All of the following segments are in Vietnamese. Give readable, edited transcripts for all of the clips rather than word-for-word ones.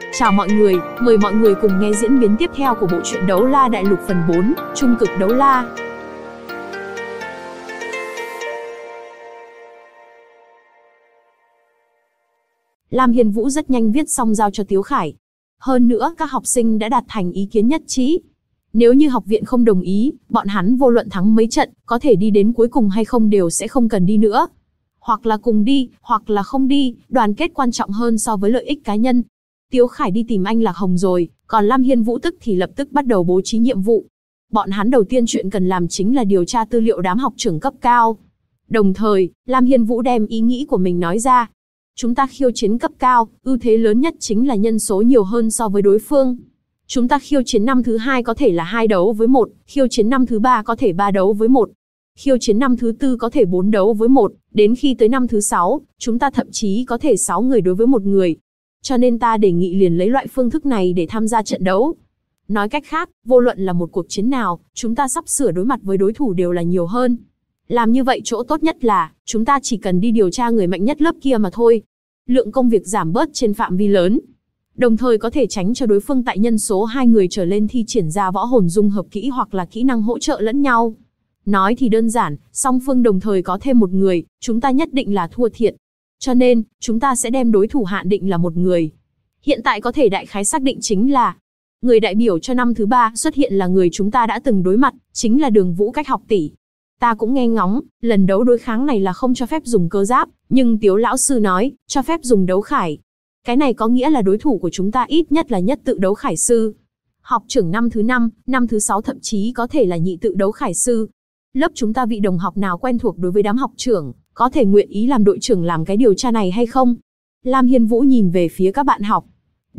Chào mọi người, mời mọi người cùng nghe diễn biến tiếp theo của bộ truyện Đấu La Đại Lục phần 4, Trung cực đấu la. Lam Hiên Vũ rất nhanh viết xong giao cho Tiếu Khải. Hơn nữa, các học sinh đã đạt thành ý kiến nhất trí. Nếu như học viện không đồng ý, bọn hắn vô luận thắng mấy trận, có thể đi đến cuối cùng hay không đều sẽ không cần đi nữa. Hoặc là cùng đi, hoặc là không đi, đoàn kết quan trọng hơn so với lợi ích cá nhân. Tiếu Khải đi tìm anh Lạc Hồng rồi, còn Lam Hiên Vũ tức thì lập tức bắt đầu bố trí nhiệm vụ. Bọn hắn đầu tiên chuyện cần làm chính là điều tra tư liệu đám học trưởng cấp cao. Đồng thời, Lam Hiên Vũ đem ý nghĩ của mình nói ra. Chúng ta khiêu chiến cấp cao, ưu thế lớn nhất chính là nhân số nhiều hơn so với đối phương. Chúng ta khiêu chiến năm thứ 2 có thể là 2 đấu với 1, khiêu chiến năm thứ 3 có thể 3 đấu với 1. Khiêu chiến năm thứ 4 có thể 4 đấu với 1, đến khi tới năm thứ 6, chúng ta thậm chí có thể 6 người đối với 1 người. Cho nên ta đề nghị liền lấy loại phương thức này để tham gia trận đấu. Nói cách khác, vô luận là một cuộc chiến nào, chúng ta sắp sửa đối mặt với đối thủ đều là nhiều hơn. Làm như vậy chỗ tốt nhất là, chúng ta chỉ cần đi điều tra người mạnh nhất lớp kia mà thôi. Lượng công việc giảm bớt trên phạm vi lớn. Đồng thời có thể tránh cho đối phương tại nhân số 2 người trở lên thi triển ra võ hồn dung hợp kỹ hoặc là kỹ năng hỗ trợ lẫn nhau. Nói thì đơn giản, song phương đồng thời có thêm một người, chúng ta nhất định là thua thiệt. Cho nên, chúng ta sẽ đem đối thủ hạn định là một người. Hiện tại có thể đại khái xác định chính là người đại biểu cho năm thứ 3 xuất hiện là người chúng ta đã từng đối mặt, chính là Đường Vũ Cách học tỷ. Ta cũng nghe ngóng, lần đấu đối kháng này là không cho phép dùng cơ giáp, nhưng Tiếu lão sư nói, cho phép dùng đấu khải. Cái này có nghĩa là đối thủ của chúng ta ít nhất là nhất tự đấu khải sư. Học trưởng năm thứ 5, năm thứ 6 thậm chí có thể là nhị tự đấu khải sư. Lớp chúng ta vị đồng học nào quen thuộc đối với đám học trưởng, có thể nguyện ý làm đội trưởng làm cái điều tra này hay không? Lam Hiên Vũ nhìn về phía các bạn học.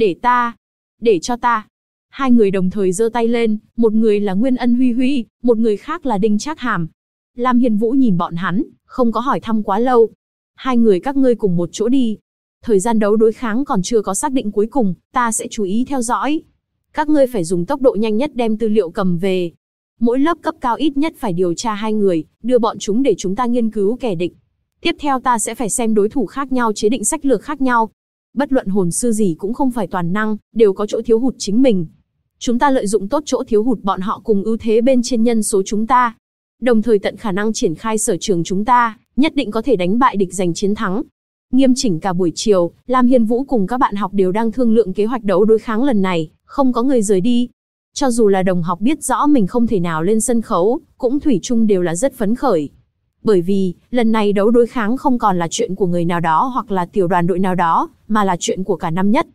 Để cho ta. Hai người đồng thời giơ tay lên, một người là Nguyên Ân Huy Huy, một người khác là Đinh Trác Hàm. Lam Hiên Vũ nhìn bọn hắn, không có hỏi thăm quá lâu. Hai người các ngươi cùng một chỗ đi. Thời gian đấu đối kháng còn chưa có xác định cuối cùng, ta sẽ chú ý theo dõi. Các ngươi phải dùng tốc độ nhanh nhất đem tư liệu cầm về. Mỗi lớp cấp cao ít nhất phải điều tra 2 người, đưa bọn chúng để chúng ta nghiên cứu kẻ địch. Tiếp theo ta sẽ phải xem đối thủ khác nhau chế định sách lược khác nhau. Bất luận hồn sư gì cũng không phải toàn năng, đều có chỗ thiếu hụt chính mình. Chúng ta lợi dụng tốt chỗ thiếu hụt bọn họ cùng ưu thế bên trên nhân số chúng ta. Đồng thời tận khả năng triển khai sở trường chúng ta, nhất định có thể đánh bại địch giành chiến thắng. Nghiêm chỉnh cả buổi chiều, Lam Hiên Vũ cùng các bạn học đều đang thương lượng kế hoạch đấu đối kháng lần này, không có người rời đi. Cho dù là đồng học biết rõ mình không thể nào lên sân khấu, cũng thủy chung đều là rất phấn khởi. Bởi vì, lần này đấu đối kháng không còn là chuyện của người nào đó hoặc là tiểu đoàn đội nào đó, mà là chuyện của cả năm nhất.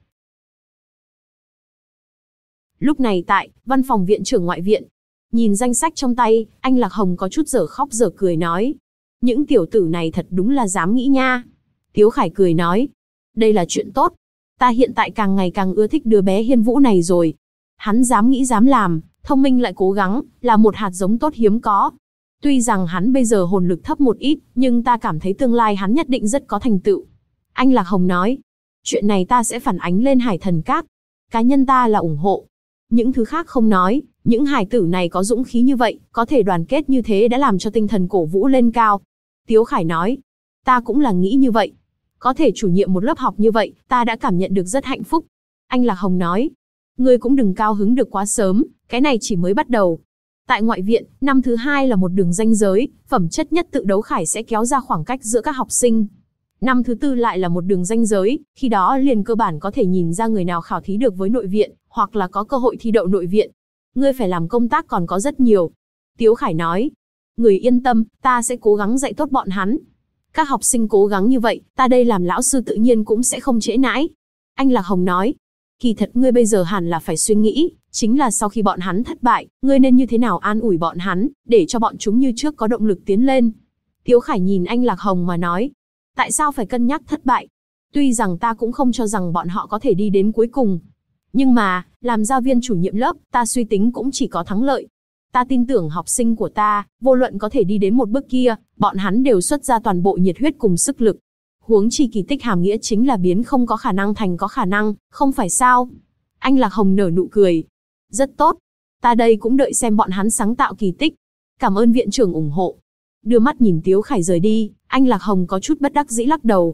Lúc này tại văn phòng viện trưởng ngoại viện, nhìn danh sách trong tay, anh Lạc Hồng có chút dở khóc dở cười nói. Những tiểu tử này thật đúng là dám nghĩ nha. Tiếu Khải cười nói. Đây là chuyện tốt. Ta hiện tại càng ngày càng ưa thích đứa bé Hiên Vũ này rồi. Hắn dám nghĩ dám làm, thông minh lại cố gắng, là một hạt giống tốt hiếm có. Tuy rằng hắn bây giờ hồn lực thấp một ít, nhưng ta cảm thấy tương lai hắn nhất định rất có thành tựu. Anh Lạc Hồng nói. Chuyện này ta sẽ phản ánh lên Hải Thần Các. Cá nhân ta là ủng hộ. Những thứ khác không nói, những hài tử này có dũng khí như vậy, có thể đoàn kết như thế đã làm cho tinh thần cổ vũ lên cao. Tiếu Khải nói. Ta cũng là nghĩ như vậy. Có thể chủ nhiệm một lớp học như vậy, ta đã cảm nhận được rất hạnh phúc. Anh Lạc Hồng nói. Ngươi cũng đừng cao hứng được quá sớm, cái này chỉ mới bắt đầu. Tại ngoại viện, năm thứ 2 là một đường ranh giới, phẩm chất nhất tự đấu khải sẽ kéo ra khoảng cách giữa các học sinh. Năm thứ 4 lại là một đường ranh giới, khi đó liền cơ bản có thể nhìn ra người nào khảo thí được với nội viện, hoặc là có cơ hội thi đậu nội viện. Ngươi phải làm công tác còn có rất nhiều. Tiếu Khải nói. Người yên tâm, ta sẽ cố gắng dạy tốt bọn hắn. Các học sinh cố gắng như vậy, ta đây làm lão sư tự nhiên cũng sẽ không trễ nãi. Anh Lạc Hồng nói. Kỳ thật ngươi bây giờ hẳn là phải suy nghĩ, chính là sau khi bọn hắn thất bại, ngươi nên như thế nào an ủi bọn hắn, để cho bọn chúng như trước có động lực tiến lên. Tiếu Khải nhìn anh Lạc Hồng mà nói. Tại sao phải cân nhắc thất bại? Tuy rằng ta cũng không cho rằng bọn họ có thể đi đến cuối cùng. Nhưng mà, làm giáo viên chủ nhiệm lớp, ta suy tính cũng chỉ có thắng lợi. Ta tin tưởng học sinh của ta, vô luận có thể đi đến một bước kia, bọn hắn đều xuất ra toàn bộ nhiệt huyết cùng sức lực. Huống chi kỳ tích hàm nghĩa chính là biến không có khả năng thành có khả năng, không phải sao? Anh Lạc Hồng nở nụ cười. Rất tốt. Ta đây cũng đợi xem bọn hắn sáng tạo kỳ tích. Cảm ơn viện trưởng ủng hộ. Đưa mắt nhìn Tiếu Khải rời đi, anh Lạc Hồng có chút bất đắc dĩ lắc đầu.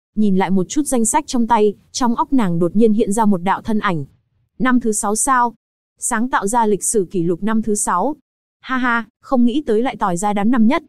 Nhìn lại một chút danh sách trong tay, trong óc nàng đột nhiên hiện ra một đạo thân ảnh. Năm thứ 6 sao? Sáng tạo ra lịch sử kỷ lục năm thứ 6. Ha ha, không nghĩ tới lại tỏi ra đám năm nhất.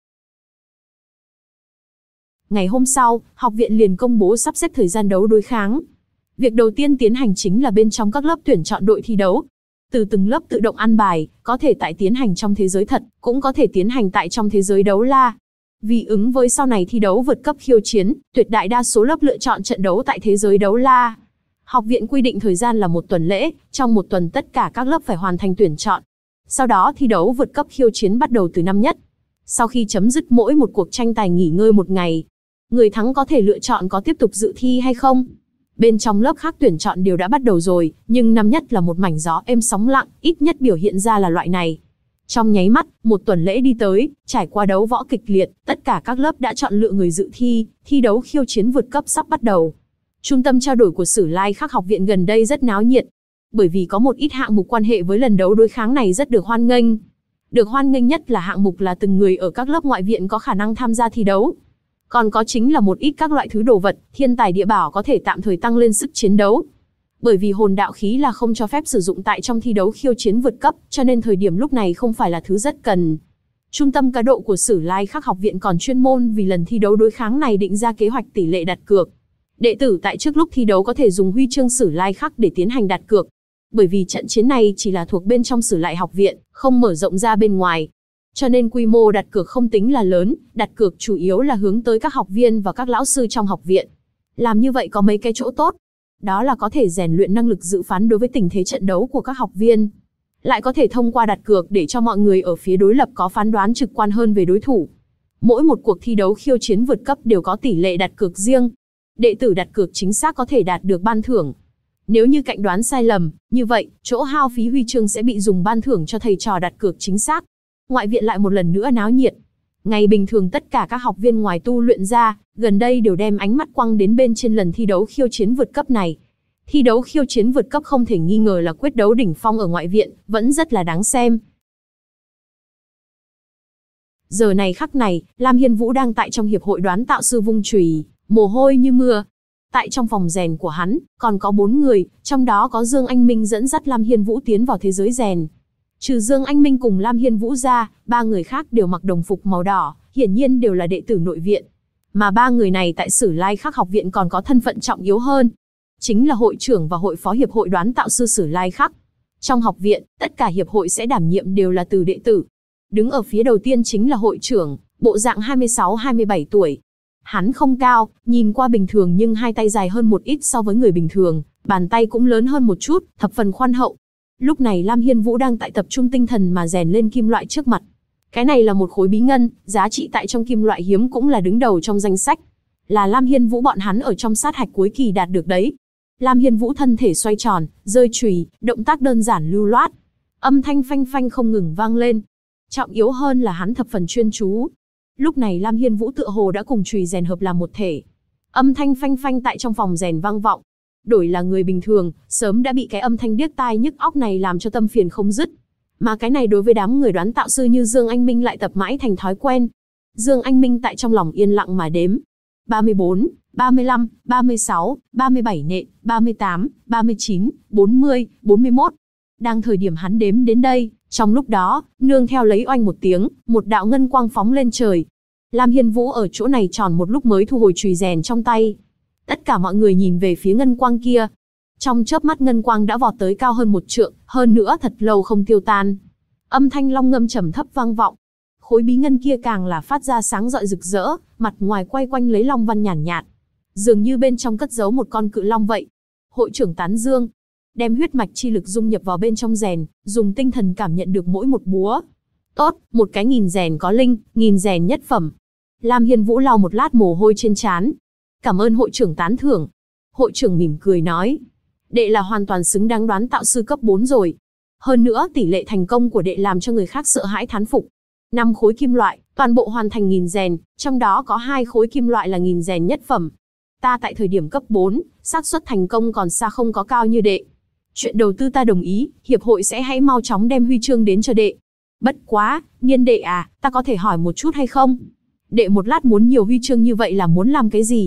Ngày hôm sau, học viện liền công bố sắp xếp thời gian đấu đối kháng. Việc đầu tiên tiến hành chính là bên trong các lớp tuyển chọn đội thi đấu. Từ từng lớp tự động ăn bài, có thể tại tiến hành trong thế giới thật, cũng có thể tiến hành tại trong thế giới đấu la. Vì ứng với sau này thi đấu vượt cấp khiêu chiến, tuyệt đại đa số lớp lựa chọn trận đấu tại thế giới đấu la. Học viện quy định thời gian là 1 tuần lễ, trong 1 tuần tất cả các lớp phải hoàn thành tuyển chọn. Sau đó thi đấu vượt cấp khiêu chiến bắt đầu từ năm nhất. Sau khi chấm dứt mỗi một cuộc tranh tài nghỉ ngơi 1 ngày, người thắng có thể lựa chọn có tiếp tục dự thi hay không. Bên trong lớp khác tuyển chọn đều đã bắt đầu rồi, nhưng năm nhất là một mảnh gió êm sóng lặng, ít nhất biểu hiện ra là loại này. Trong nháy mắt, 1 tuần lễ đi tới, trải qua đấu võ kịch liệt, tất cả các lớp đã chọn lựa người dự thi, thi đấu khiêu chiến vượt cấp sắp bắt đầu. Trung tâm trao đổi của Sử Lai Khắc học viện gần đây rất náo nhiệt, bởi vì có một ít hạng mục quan hệ với lần đấu đối kháng này rất được hoan nghênh. Được hoan nghênh nhất là hạng mục là từng người ở các lớp ngoại viện có khả năng tham gia thi đấu. Còn có chính là một ít các loại thứ đồ vật, thiên tài địa bảo có thể tạm thời tăng lên sức chiến đấu. Bởi vì hồn đạo khí là không cho phép sử dụng tại trong thi đấu khiêu chiến vượt cấp, cho nên thời điểm lúc này không phải là thứ rất cần. Trung tâm cá độ của Sử Lai Khắc học viện còn chuyên môn vì lần thi đấu đối kháng này định ra kế hoạch tỷ lệ đặt cược. Đệ tử tại trước lúc thi đấu có thể dùng huy chương Sử Lai Khắc để tiến hành đặt cược. Bởi vì trận chiến này chỉ là thuộc bên trong Sử Lai học viện, không mở rộng ra bên ngoài. Cho nên quy mô đặt cược không tính là lớn, đặt cược chủ yếu là hướng tới các học viên và các lão sư trong học viện. Làm như vậy có mấy cái chỗ tốt. Đó là có thể rèn luyện năng lực dự phán đối với tình thế trận đấu của các học viên. Lại có thể thông qua đặt cược để cho mọi người ở phía đối lập có phán đoán trực quan hơn về đối thủ. Mỗi một cuộc thi đấu khiêu chiến vượt cấp đều có tỷ lệ đặt cược riêng. Đệ tử đặt cược chính xác có thể đạt được ban thưởng. Nếu như cạnh đoán sai lầm, như vậy, chỗ hao phí huy chương sẽ bị dùng ban thưởng cho thầy trò đặt cược chính xác. Ngoại viện lại một lần nữa náo nhiệt. Ngày bình thường tất cả các học viên ngoài tu luyện ra, gần đây đều đem ánh mắt quăng đến bên trên lần thi đấu khiêu chiến vượt cấp này. Thi đấu khiêu chiến vượt cấp không thể nghi ngờ là quyết đấu đỉnh phong ở ngoại viện, vẫn rất là đáng xem. Giờ này khắc này, Lam Hiên Vũ đang tại trong hiệp hội đoán tạo sư vung chùy, mồ hôi như mưa. Tại trong phòng rèn của hắn, còn có 4 người, trong đó có Dương Anh Minh dẫn dắt Lam Hiên Vũ tiến vào thế giới rèn. Trừ Dương Anh Minh cùng Lam Hiên Vũ ra, 3 người khác đều mặc đồng phục màu đỏ, hiển nhiên đều là đệ tử nội viện. Mà 3 người này tại Sử Lai Khắc học viện còn có thân phận trọng yếu hơn. Chính là hội trưởng và hội phó hiệp hội đoán tạo sư Sử Lai Khắc. Trong học viện, tất cả hiệp hội sẽ đảm nhiệm đều là từ đệ tử. Đứng ở phía đầu tiên chính là hội trưởng, bộ dạng 26-27 tuổi. Hắn không cao, nhìn qua bình thường nhưng 2 tay dài hơn một ít so với người bình thường, bàn tay cũng lớn hơn một chút, thập phần khoan hậu. Lúc này Lam Hiên Vũ đang tại tập trung tinh thần mà rèn lên kim loại trước mặt. Cái này là một khối bí ngân, giá trị tại trong kim loại hiếm cũng là đứng đầu trong danh sách. Là Lam Hiên Vũ bọn hắn ở trong sát hạch cuối kỳ đạt được đấy. Lam Hiên Vũ thân thể xoay tròn, rơi chùy, động tác đơn giản lưu loát. Âm thanh phanh phanh không ngừng vang lên. Trọng yếu hơn là hắn thập phần chuyên chú. Lúc này Lam Hiên Vũ tựa hồ đã cùng chùy rèn hợp làm một thể. Âm thanh phanh phanh tại trong phòng rèn vang vọng. Đổi là người bình thường, sớm đã bị cái âm thanh điếc tai nhức óc này làm cho tâm phiền không dứt. Mà cái này đối với đám người đoán tạo sư như Dương Anh Minh lại tập mãi thành thói quen. Dương Anh Minh tại trong lòng yên lặng mà đếm. 34, 35, 36, 37 nện, 38, 39, 40, 41. Đang thời điểm hắn đếm đến đây, trong lúc đó, nương theo lấy oanh một tiếng, một đạo ngân quang phóng lên trời. Lam Hiên Vũ ở chỗ này tròn một lúc mới thu hồi chùy rèn trong tay. Tất cả mọi người nhìn về phía ngân quang kia. Trong chớp mắt ngân quang đã vọt tới cao hơn 1 trượng, hơn nữa thật lâu không tiêu tan. Âm thanh long ngâm trầm thấp vang vọng. Khối bí ngân kia càng là phát ra sáng rọi rực rỡ, mặt ngoài quay quanh lấy long văn nhàn nhạt. Dường như bên trong cất giấu một con cự long vậy. Hội trưởng tán dương, đem huyết mạch chi lực dung nhập vào bên trong rèn, dùng tinh thần cảm nhận được mỗi một búa. Tốt, một cái nghìn rèn có linh, nghìn rèn nhất phẩm. Lam Hiên Vũ lau một lát mồ hôi trên trán. Cảm ơn hội trưởng tán thưởng. Hội trưởng mỉm cười nói, đệ là hoàn toàn xứng đáng đoán tạo sư cấp 4 rồi. Hơn nữa tỷ lệ thành công của đệ làm cho người khác sợ hãi thán phục. 5 khối kim loại, toàn bộ hoàn thành nghìn rèn, trong đó có 2 khối kim loại là nghìn rèn nhất phẩm. Ta tại thời điểm cấp 4, xác suất thành công còn xa không có cao như đệ. Chuyện đầu tư ta đồng ý, hiệp hội sẽ hãy mau chóng đem huy chương đến cho đệ. Bất quá, Nhiên đệ à, ta có thể hỏi một chút hay không? Đệ một lát muốn nhiều huy chương như vậy là muốn làm cái gì?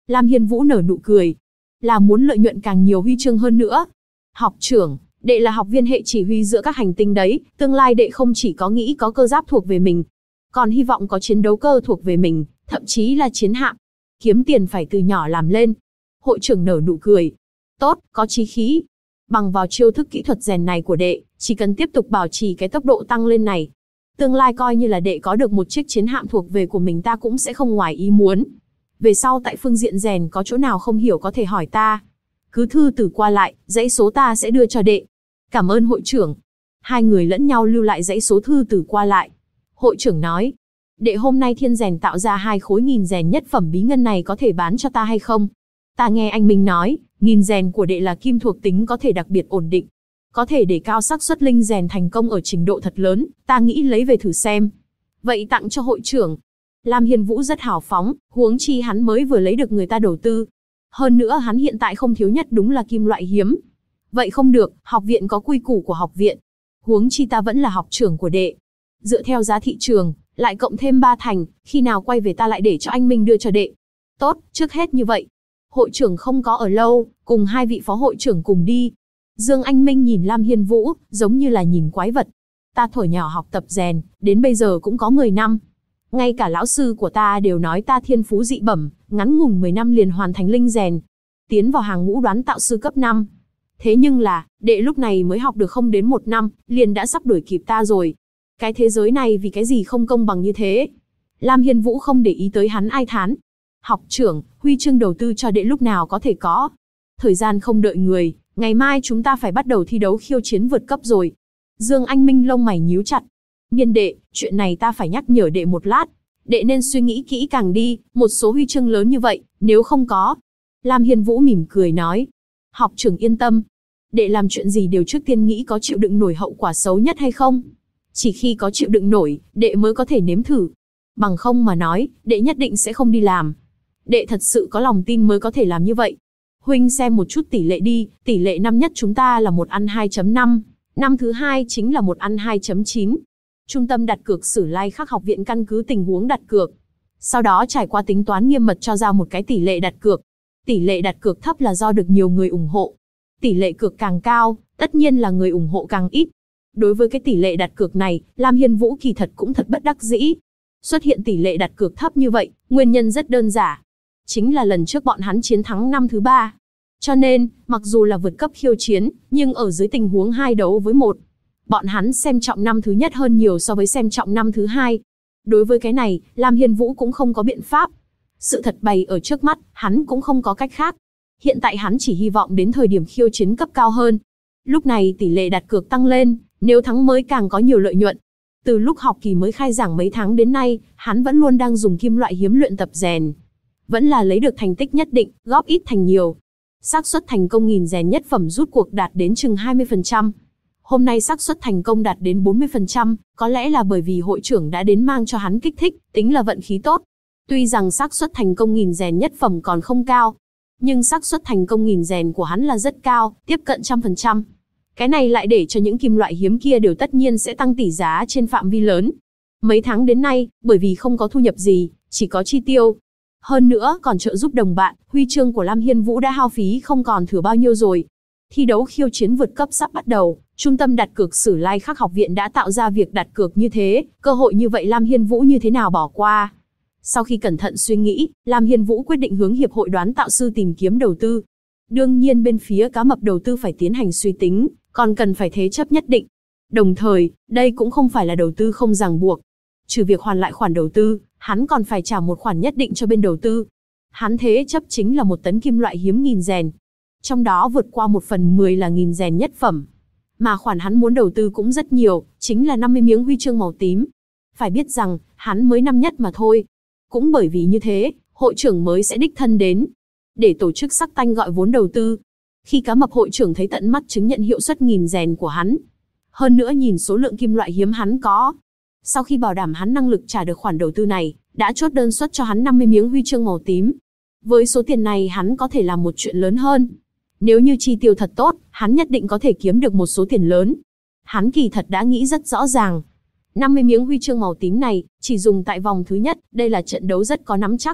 Lam Hiên Vũ nở nụ cười. Là muốn lợi nhuận càng nhiều huy chương hơn nữa. Học trưởng, đệ là học viên hệ chỉ huy giữa các hành tinh đấy, tương lai đệ không chỉ có nghĩ có cơ giáp thuộc về mình, còn hy vọng có chiến đấu cơ thuộc về mình, thậm chí là chiến hạm. Kiếm tiền phải từ nhỏ làm lên. Hội trưởng nở nụ cười. Tốt, có chí khí. Bằng vào chiêu thức kỹ thuật rèn này của đệ, chỉ cần tiếp tục bảo trì cái tốc độ tăng lên này, tương lai coi như là đệ có được một chiếc chiến hạm thuộc về của mình ta cũng sẽ không ngoài ý muốn. Về sau tại phương diện rèn có chỗ nào không hiểu có thể hỏi ta. Cứ thư từ qua lại, dãy số ta sẽ đưa cho đệ. Cảm ơn hội trưởng. Hai người lẫn nhau lưu lại dãy số thư từ qua lại. Hội trưởng nói, đệ hôm nay thiên rèn tạo ra 2 khối nghìn rèn nhất phẩm bí ngân này có thể bán cho ta hay không? Ta nghe anh Minh nói, nghìn rèn của đệ là kim thuộc tính có thể đặc biệt ổn định. Có thể để cao xác suất linh rèn thành công ở trình độ thật lớn, ta nghĩ lấy về thử xem. Vậy tặng cho hội trưởng. Lam Hiên Vũ rất hào phóng, huống chi hắn mới vừa lấy được người ta đầu tư. Hơn nữa hắn hiện tại không thiếu nhất đúng là kim loại hiếm. Vậy không được, học viện có quy củ của học viện. Huống chi ta vẫn là học trưởng của đệ. Dựa theo giá thị trường, lại cộng thêm 3 thành, khi nào quay về ta lại để cho anh Minh đưa cho đệ. Tốt, trước hết như vậy. Hội trưởng không có ở lâu, cùng 2 vị phó hội trưởng cùng đi. Dương Anh Minh nhìn Lam Hiên Vũ, giống như là nhìn quái vật. Ta thuở nhỏ học tập rèn, đến bây giờ cũng có 10 năm. Ngay cả lão sư của ta đều nói ta thiên phú dị bẩm, ngắn ngủn 10 năm liền hoàn thành linh rèn. Tiến vào hàng ngũ đoán tạo sư cấp 5. Thế nhưng là, đệ lúc này mới học được không đến 1 năm, liền đã sắp đuổi kịp ta rồi. Cái thế giới này vì cái gì không công bằng như thế? Lam Hiên Vũ không để ý tới hắn ai thán. Học trưởng, huy chương đầu tư cho đệ lúc nào có thể có. Thời gian không đợi người, ngày mai chúng ta phải bắt đầu thi đấu khiêu chiến vượt cấp rồi. Dương Anh Minh lông mày nhíu chặt. Nhiên đệ, chuyện này ta phải nhắc nhở đệ một lát. Đệ nên suy nghĩ kỹ càng đi, một số huy chương lớn như vậy, nếu không có. Lam Hiên Vũ mỉm cười nói. Học trưởng yên tâm. Đệ làm chuyện gì đều trước tiên nghĩ có chịu đựng nổi hậu quả xấu nhất hay không. Chỉ khi có chịu đựng nổi, đệ mới có thể nếm thử. Bằng không mà nói, đệ nhất định sẽ không đi làm. Đệ thật sự có lòng tin mới có thể làm như vậy. Huynh xem một chút tỷ lệ đi, tỷ lệ năm nhất chúng ta là 1 ăn 2.5, năm thứ hai chính là 1 ăn 2.9. Trung tâm đặt cược Sử Lai Khắc học viện căn cứ tình huống đặt cược. Sau đó trải qua tính toán nghiêm mật cho ra một cái tỷ lệ đặt cược. Tỷ lệ đặt cược thấp là do được nhiều người ủng hộ. Tỷ lệ cược càng cao, tất nhiên là người ủng hộ càng ít. Đối với cái tỷ lệ đặt cược này, Lam Hiên Vũ kỳ thật cũng thật bất đắc dĩ. Xuất hiện tỷ lệ đặt cược thấp như vậy, nguyên nhân rất đơn giản. Chính là lần trước bọn hắn chiến thắng năm thứ 3. Cho nên, mặc dù là vượt cấp khiêu chiến, nhưng ở dưới tình huống 2 đấu với 1. Bọn hắn xem trọng năm thứ nhất hơn nhiều so với xem trọng năm thứ 2. Đối với cái này, Lam Hiên Vũ cũng không có biện pháp. Sự thật bày ở trước mắt, hắn cũng không có cách khác. Hiện tại hắn chỉ hy vọng đến thời điểm khiêu chiến cấp cao hơn. Lúc này tỷ lệ đặt cược tăng lên, nếu thắng mới càng có nhiều lợi nhuận. Từ lúc học kỳ mới khai giảng mấy tháng đến nay, hắn vẫn luôn đang dùng kim loại hiếm luyện tập rèn. Vẫn là lấy được thành tích nhất định, góp ít thành nhiều. Xác suất thành công nghìn rèn nhất phẩm rút cuộc đạt đến chừng 20%. Hôm nay xác suất thành công đạt đến 40%, có lẽ là bởi vì hội trưởng đã đến mang cho hắn kích thích, tính là vận khí tốt. Tuy rằng xác suất thành công nghìn rèn nhất phẩm còn không cao, nhưng xác suất thành công nghìn rèn của hắn là rất cao, tiếp cận 100%. Cái này lại để cho những kim loại hiếm kia đều tất nhiên sẽ tăng tỷ giá trên phạm vi lớn. Mấy tháng đến nay, bởi vì không có thu nhập gì, chỉ có chi tiêu. Hơn nữa còn trợ giúp đồng bạn, huy chương của Lam Hiên Vũ đã hao phí không còn thừa bao nhiêu rồi. Thi đấu khiêu chiến vượt cấp sắp bắt đầu, trung tâm đặt cược Sử Lai Khắc học viện đã tạo ra việc đặt cược như thế, cơ hội như vậy Lam Hiên Vũ như thế nào bỏ qua. Sau khi cẩn thận suy nghĩ, Lam Hiên Vũ quyết định hướng hiệp hội đoán tạo sư tìm kiếm đầu tư. Đương nhiên bên phía cá mập đầu tư phải tiến hành suy tính, còn cần phải thế chấp nhất định. Đồng thời, đây cũng không phải là đầu tư không ràng buộc. Trừ việc hoàn lại khoản đầu tư, hắn còn phải trả một khoản nhất định cho bên đầu tư. Hắn thế chấp chính là 1 tấn kim loại hiếm nghìn rèn. Trong đó vượt qua 1/10 là nghìn rèn nhất phẩm. Mà khoản hắn muốn đầu tư cũng rất nhiều, chính là 50 miếng huy chương màu tím. Phải biết rằng, hắn mới năm nhất mà thôi. Cũng bởi vì như thế, hội trưởng mới sẽ đích thân đến, để tổ chức sắc tanh gọi vốn đầu tư. Khi cá mập hội trưởng thấy tận mắt chứng nhận hiệu suất nghìn rèn của hắn, hơn nữa nhìn số lượng kim loại hiếm hắn có, sau khi bảo đảm hắn năng lực trả được khoản đầu tư này, đã chốt đơn suất cho hắn 50 miếng huy chương màu tím. Với số tiền này hắn có thể làm một chuyện lớn hơn. Nếu như chi tiêu thật tốt, hắn nhất định có thể kiếm được một số tiền lớn. Hắn kỳ thật đã nghĩ rất rõ ràng. 50 miếng huy chương màu tím này, chỉ dùng tại vòng thứ nhất, đây là trận đấu rất có nắm chắc.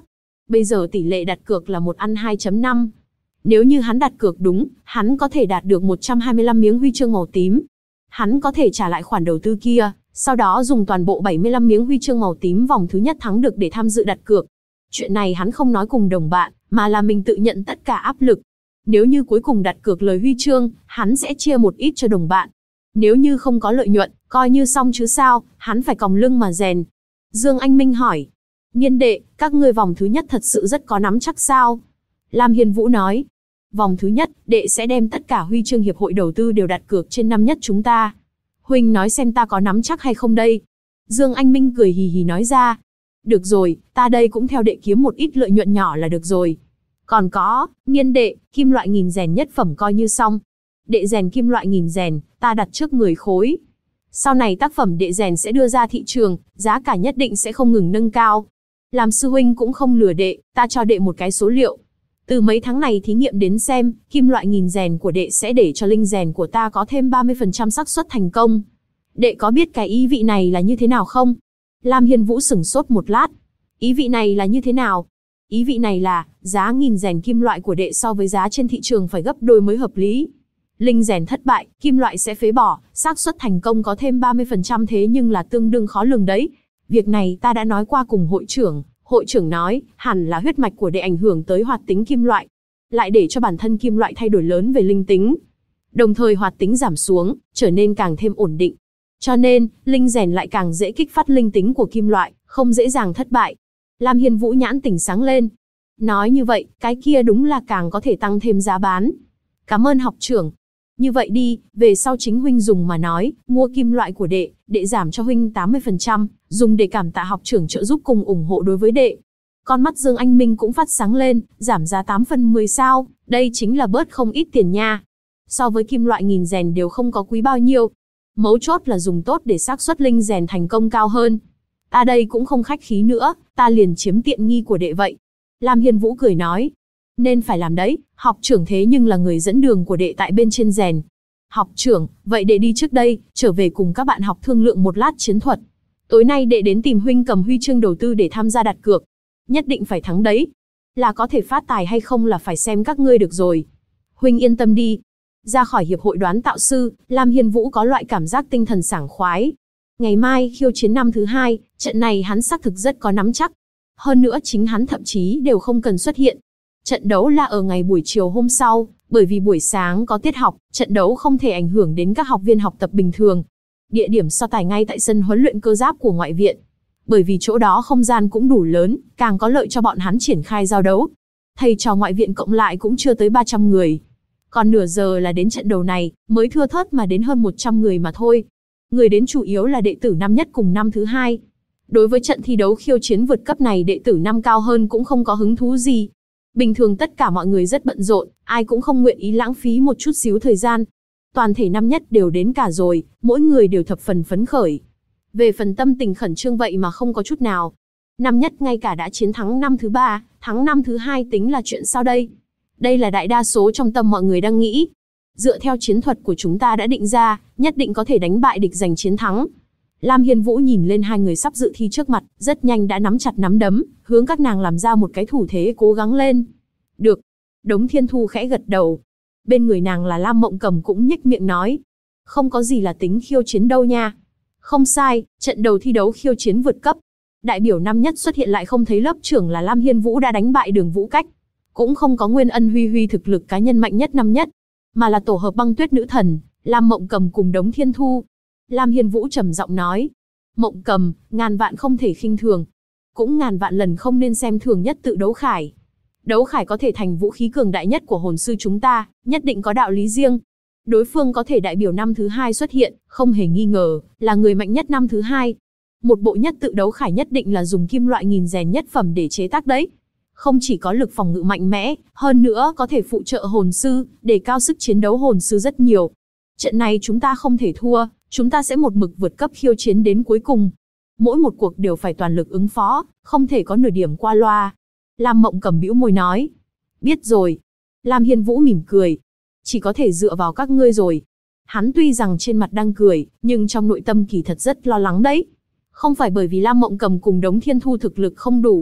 Bây giờ tỷ lệ đặt cược là 1:2.5. Nếu như hắn đặt cược đúng, hắn có thể đạt được 125 miếng huy chương màu tím. Hắn có thể trả lại khoản đầu tư kia, sau đó dùng toàn bộ 75 miếng huy chương màu tím vòng thứ nhất thắng được để tham dự đặt cược. Chuyện này hắn không nói cùng đồng bạn, mà là mình tự nhận tất cả áp lực. Nếu như cuối cùng đặt cược lời huy chương, hắn sẽ chia một ít cho đồng bạn. Nếu như không có lợi nhuận, coi như xong chứ sao, hắn phải còng lưng mà rèn. Dương Anh Minh hỏi, Niên đệ, các ngươi vòng thứ nhất thật sự rất có nắm chắc sao? Lam Hiên Vũ nói, vòng thứ nhất, đệ sẽ đem tất cả huy chương hiệp hội đầu tư đều đặt cược trên năm nhất chúng ta. Huynh nói xem ta có nắm chắc hay không đây? Dương Anh Minh cười hì hì nói ra, được rồi, ta đây cũng theo đệ kiếm một ít lợi nhuận nhỏ là được rồi. Còn có, Niên đệ, kim loại nghìn rèn nhất phẩm coi như xong. Đệ rèn kim loại nghìn rèn, ta đặt trước 10 khối. Sau này tác phẩm đệ rèn sẽ đưa ra thị trường, giá cả nhất định sẽ không ngừng nâng cao. Làm sư huynh cũng không lừa đệ, ta cho đệ một cái số liệu. Từ mấy tháng này thí nghiệm đến xem, kim loại nghìn rèn của đệ sẽ để cho linh rèn của ta có thêm 30% xác suất thành công. Đệ có biết cái ý vị này là như thế nào không? Lam Hiên Vũ sửng sốt một lát. Ý vị này là như thế nào? Ý vị này là, giá nghìn rèn kim loại của đệ so với giá trên thị trường phải gấp đôi mới hợp lý. Linh rèn thất bại, kim loại sẽ phế bỏ, xác suất thành công có thêm 30% thế nhưng là tương đương khó lường đấy. Việc này ta đã nói qua cùng hội trưởng nói, hẳn là huyết mạch của đệ ảnh hưởng tới hoạt tính kim loại, lại để cho bản thân kim loại thay đổi lớn về linh tính. Đồng thời hoạt tính giảm xuống, trở nên càng thêm ổn định. Cho nên, linh rèn lại càng dễ kích phát linh tính của kim loại, không dễ dàng thất bại. Lam Hiên Vũ nhãn tỉnh sáng lên. Nói như vậy, cái kia đúng là càng có thể tăng thêm giá bán. Cảm ơn học trưởng. Như vậy đi, về sau chính huynh dùng mà nói, mua kim loại của đệ, đệ giảm cho huynh 80%, dùng để cảm tạ học trưởng trợ giúp cùng ủng hộ đối với đệ. Con mắt Dương Anh Minh cũng phát sáng lên, giảm giá 8/10 sao, đây chính là bớt không ít tiền nha. So với kim loại nghìn rèn đều không có quý bao nhiêu. Mấu chốt là dùng tốt để xác suất linh rèn thành công cao hơn. Ta đây cũng không khách khí nữa, ta liền chiếm tiện nghi của đệ vậy. Lam Hiên Vũ cười nói. Nên phải làm đấy, học trưởng thế nhưng là người dẫn đường của đệ tại bên trên rèn. Học trưởng, vậy đệ đi trước đây, trở về cùng các bạn học thương lượng một lát chiến thuật. Tối nay đệ đến tìm huynh cầm huy chương đầu tư để tham gia đặt cược. Nhất định phải thắng đấy. Là có thể phát tài hay không là phải xem các ngươi được rồi. Huynh yên tâm đi. Ra khỏi hiệp hội đoán tạo sư, Lam Hiên Vũ có loại cảm giác tinh thần sảng khoái. Ngày mai khiêu chiến năm thứ 2, trận này hắn xác thực rất có nắm chắc. Hơn nữa chính hắn thậm chí đều không cần xuất hiện. Trận đấu là ở ngày buổi chiều hôm sau, bởi vì buổi sáng có tiết học, trận đấu không thể ảnh hưởng đến các học viên học tập bình thường. Địa điểm so tài ngay tại sân huấn luyện cơ giáp của ngoại viện. Bởi vì chỗ đó không gian cũng đủ lớn, càng có lợi cho bọn hắn triển khai giao đấu. Thầy trò ngoại viện cộng lại cũng chưa tới 300 người. Còn nửa giờ là đến trận đấu này, mới thưa thớt mà đến hơn 100 người mà thôi. Người đến chủ yếu là đệ tử năm nhất cùng năm thứ 2. Đối với trận thi đấu khiêu chiến vượt cấp này đệ tử năm cao hơn cũng không có hứng thú gì. Bình thường tất cả mọi người rất bận rộn, ai cũng không nguyện ý lãng phí một chút xíu thời gian. Toàn thể năm nhất đều đến cả rồi, mỗi người đều thập phần phấn khởi. Về phần tâm tình khẩn trương vậy mà không có chút nào. Năm nhất ngay cả đã chiến thắng năm thứ 3, thắng năm thứ 2 tính là chuyện sao đây? Đây là đại đa số trong tâm mọi người đang nghĩ. Dựa theo chiến thuật của chúng ta đã định ra, nhất định có thể đánh bại địch giành chiến thắng. Lam Hiên Vũ nhìn lên hai người sắp dự thi trước mặt, rất nhanh đã nắm chặt nắm đấm, hướng các nàng làm ra một cái thủ thế cố gắng lên. Được. Đống Thiên Thu khẽ gật đầu. Bên người nàng là Lam Mộng Cầm cũng nhếch miệng nói. Không có gì là tính khiêu chiến đâu nha. Không sai, trận đầu thi đấu khiêu chiến vượt cấp. Đại biểu năm nhất xuất hiện lại không thấy lớp trưởng là Lam Hiên Vũ đã đánh bại Đường Vũ Cách. Cũng không có Nguyên Ân Huy Huy thực lực cá nhân mạnh nhất năm nhất. Mà là tổ hợp Băng Tuyết Nữ Thần, Lam Mộng Cầm cùng Đống Thiên Thu. Lam Hiên Vũ trầm giọng nói. Mộng Cầm, ngàn vạn không thể khinh thường. Cũng ngàn vạn lần không nên xem thường nhất tự đấu khải. Đấu khải có thể thành vũ khí cường đại nhất của hồn sư chúng ta, nhất định có đạo lý riêng. Đối phương có thể đại biểu năm thứ 2 xuất hiện, không hề nghi ngờ, là người mạnh nhất năm thứ 2. Một bộ nhất tự đấu khải nhất định là dùng kim loại nghìn rèn nhất phẩm để chế tác đấy. Không chỉ có lực phòng ngự mạnh mẽ, hơn nữa có thể phụ trợ hồn sư, để cao sức chiến đấu hồn sư rất nhiều. Trận này chúng ta không thể thua, chúng ta sẽ một mực vượt cấp khiêu chiến đến cuối cùng. Mỗi một cuộc đều phải toàn lực ứng phó, không thể có nửa điểm qua loa. Lam Mộng Cầm bĩu môi nói. Biết rồi. Lam Hiên Vũ mỉm cười. Chỉ có thể dựa vào các ngươi rồi. Hắn tuy rằng trên mặt đang cười, nhưng trong nội tâm kỳ thật rất lo lắng đấy. Không phải bởi vì Lam Mộng Cầm cùng Đống Thiên Thu thực lực không đủ,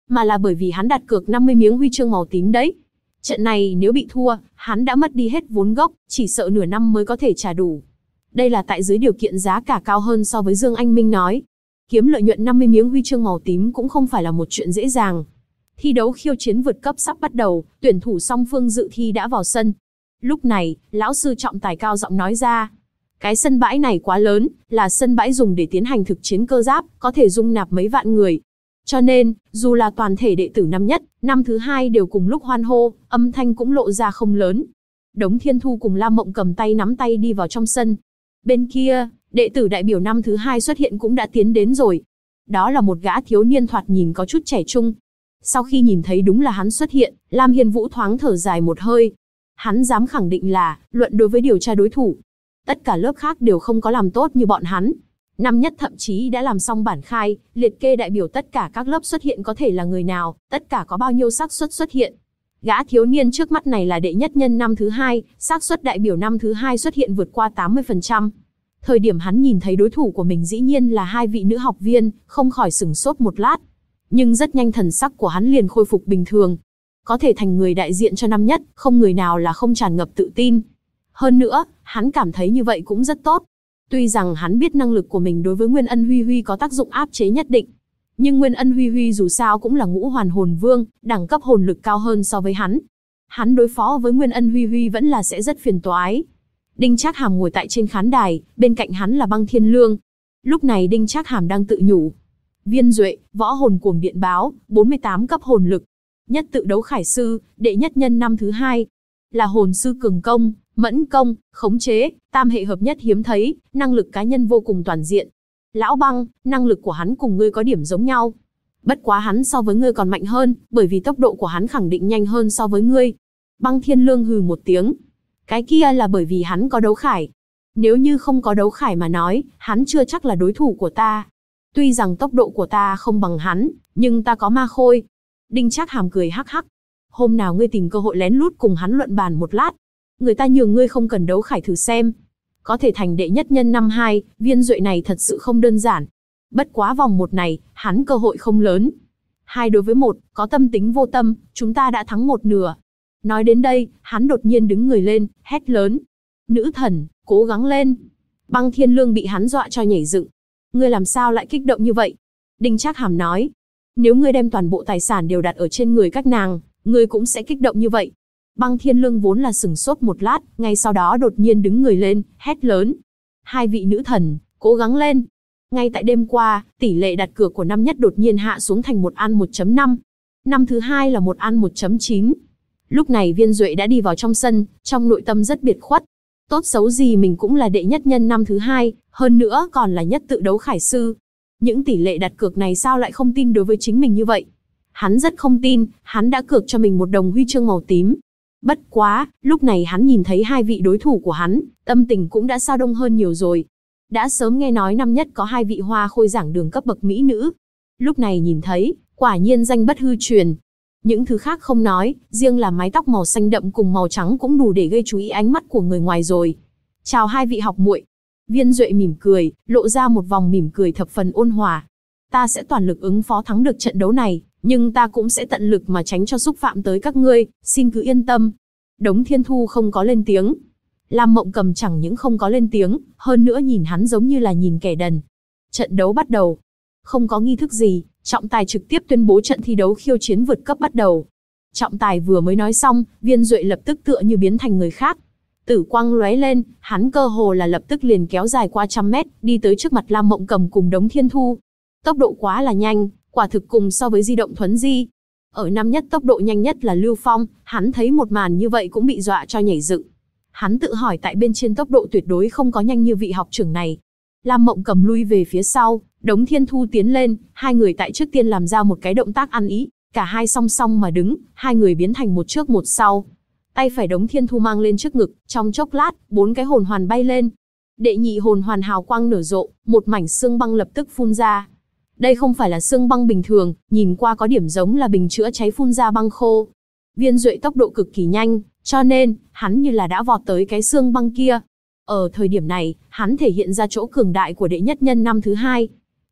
mà là bởi vì hắn đặt cược 50 miếng huy chương màu tím đấy. Trận này nếu bị thua, hắn đã mất đi hết vốn gốc, chỉ sợ nửa năm mới có thể trả đủ. Đây là tại dưới điều kiện giá cả cao hơn so với Dương Anh Minh nói. Kiếm lợi nhuận 50 miếng huy chương màu tím cũng không phải là một chuyện dễ dàng. Thi đấu khiêu chiến vượt cấp sắp bắt đầu, tuyển thủ song phương dự thi đã vào sân. Lúc này, lão sư trọng tài cao giọng nói ra. Cái sân bãi này quá lớn, là sân bãi dùng để tiến hành thực chiến cơ giáp, có thể dung nạp mấy vạn người. Cho nên, dù là toàn thể đệ tử năm nhất, năm thứ hai đều cùng lúc hoan hô, âm thanh cũng lộ ra không lớn. Đống Thiên Thu cùng Lam Mộng cầm tay nắm tay đi vào trong sân. Bên kia, đệ tử đại biểu năm thứ hai xuất hiện cũng đã tiến đến rồi. Đó là một gã thiếu niên thoạt nhìn có chút trẻ trung. Sau khi nhìn thấy đúng là hắn xuất hiện, Lam Hiên Vũ thoáng thở dài một hơi. Hắn dám khẳng định là, luận đối với điều tra đối thủ, tất cả lớp khác đều không có làm tốt như bọn hắn. Năm nhất thậm chí đã làm xong bản khai, liệt kê đại biểu tất cả các lớp xuất hiện có thể là người nào, tất cả có bao nhiêu xác suất xuất hiện. Gã thiếu niên trước mắt này là đệ nhất nhân năm thứ hai, xác suất đại biểu năm thứ hai xuất hiện vượt qua 80%. Thời điểm hắn nhìn thấy đối thủ của mình dĩ nhiên là hai vị nữ học viên, không khỏi sửng sốt một lát. Nhưng rất nhanh thần sắc của hắn liền khôi phục bình thường. Có thể thành người đại diện cho năm nhất, không người nào là không tràn ngập tự tin. Hơn nữa, hắn cảm thấy như vậy cũng rất tốt. Tuy rằng hắn biết năng lực của mình đối với Nguyên Ân Huy Huy có tác dụng áp chế nhất định. Nhưng Nguyên Ân Huy Huy dù sao cũng là ngũ hoàn hồn vương, đẳng cấp hồn lực cao hơn so với hắn. Hắn đối phó với Nguyên Ân Huy Huy vẫn là sẽ rất phiền toái. Đinh Trác Hàm ngồi tại trên khán đài, bên cạnh hắn là Băng Thiên Lương. Lúc này Đinh Trác Hàm đang tự nhủ. Viên Duệ, võ hồn cuồng điện báo, 48 cấp hồn lực. Nhất tự đấu khải sư, đệ nhất nhân năm thứ hai. Là hồn sư cường công, mẫn công, khống chế, tam hệ hợp nhất hiếm thấy, năng lực cá nhân vô cùng toàn diện. Lão Băng, năng lực của hắn cùng ngươi có điểm giống nhau. Bất quá hắn so với ngươi còn mạnh hơn, bởi vì tốc độ của hắn khẳng định nhanh hơn so với ngươi. Băng Thiên Lương hừ một tiếng. Cái kia là bởi vì hắn có đấu khải. Nếu như không có đấu khải mà nói, hắn chưa chắc là đối thủ của ta. Tuy rằng tốc độ của ta không bằng hắn, nhưng ta có ma khôi. Đinh Trác Hàm cười hắc hắc. Hôm nào ngươi tìm cơ hội lén lút cùng hắn luận bàn một lát. Người ta nhường ngươi không cần đấu khải thử xem. Có thể thành đệ nhất nhân năm hai, Viên Duệ này thật sự không đơn giản. Bất quá vòng một này, hắn cơ hội không lớn. 2 đối với 1, có tâm tính vô tâm, chúng ta đã thắng một nửa. Nói đến đây, hắn đột nhiên đứng người lên, hét lớn. Nữ thần, cố gắng lên. Băng Thiên Lương bị hắn dọa cho nhảy dựng. Ngươi làm sao lại kích động như vậy? Đinh Trác Hàm nói. Nếu ngươi đem toàn bộ tài sản đều đặt ở trên người các nàng, ngươi cũng sẽ kích động như vậy. Băng Thiên Lương vốn là sửng sốt một lát, ngay sau đó đột nhiên đứng người lên, hét lớn. 2 vị nữ thần, cố gắng lên. Ngay tại đêm qua, tỷ lệ đặt cược của năm nhất đột nhiên hạ xuống thành 1 ăn 1.5. Năm thứ hai là 1 ăn 1.9. Lúc này Viên Duệ đã đi vào trong sân, trong nội tâm rất biệt khuất. Tốt xấu gì mình cũng là đệ nhất nhân năm thứ hai, hơn nữa còn là nhất tự đấu khải sư. Những tỷ lệ đặt cược này sao lại không tin đối với chính mình như vậy? Hắn rất không tin, hắn đã cược cho mình 1 đồng huy chương màu tím. Bất quá, lúc này hắn nhìn thấy 2 vị đối thủ của hắn, tâm tình cũng đã sao đông hơn nhiều rồi. Đã sớm nghe nói năm nhất có 2 vị hoa khôi giảng đường cấp bậc mỹ nữ. Lúc này nhìn thấy, quả nhiên danh bất hư truyền. Những thứ khác không nói, riêng là mái tóc màu xanh đậm cùng màu trắng cũng đủ để gây chú ý ánh mắt của người ngoài rồi. Chào 2 vị học muội. Viên Duệ mỉm cười, lộ ra một vòng mỉm cười thập phần ôn hòa. Ta sẽ toàn lực ứng phó thắng được trận đấu này, nhưng ta cũng sẽ tận lực mà tránh cho xúc phạm tới các ngươi, xin cứ yên tâm. Đống Thiên Thu không có lên tiếng. Lam Mộng Cầm chẳng những không có lên tiếng, hơn nữa nhìn hắn giống như là nhìn kẻ đần. Trận đấu bắt đầu. Không có nghi thức gì, trọng tài trực tiếp tuyên bố trận thi đấu khiêu chiến vượt cấp bắt đầu. Trọng tài vừa mới nói xong, Viên Duệ lập tức tựa như biến thành người khác. Tử quang lóe lên, hắn cơ hồ là lập tức liền kéo dài qua 100 mét, đi tới trước mặt Lam Mộng Cầm cùng Đống Thiên Thu. Tốc độ quá là nhanh, quả thực cùng so với di động thuấn di. Ở năm nhất tốc độ nhanh nhất là Lưu Phong, hắn thấy một màn như vậy cũng bị dọa cho nhảy dựng. Hắn tự hỏi tại bên trên tốc độ tuyệt đối không có nhanh như vị học trưởng này. Lam Mộng Cầm lui về phía sau, Đống Thiên Thu tiến lên, 2 người tại trước tiên làm ra một cái động tác ăn ý, cả hai song song mà đứng, 2 người biến thành một trước một sau. Tay phải Đống Thiên Thu mang lên trước ngực, trong chốc lát, 4 cái hồn hoàn bay lên. Đệ nhị hồn hoàn hào quang nở rộ, một mảnh xương băng lập tức phun ra. Đây không phải là xương băng bình thường, nhìn qua có điểm giống là bình chữa cháy phun ra băng khô. Viên Duệ tốc độ cực kỳ nhanh, cho nên, hắn như là đã vọt tới cái xương băng kia. Ở thời điểm này, hắn thể hiện ra chỗ cường đại của đệ nhất nhân năm thứ hai.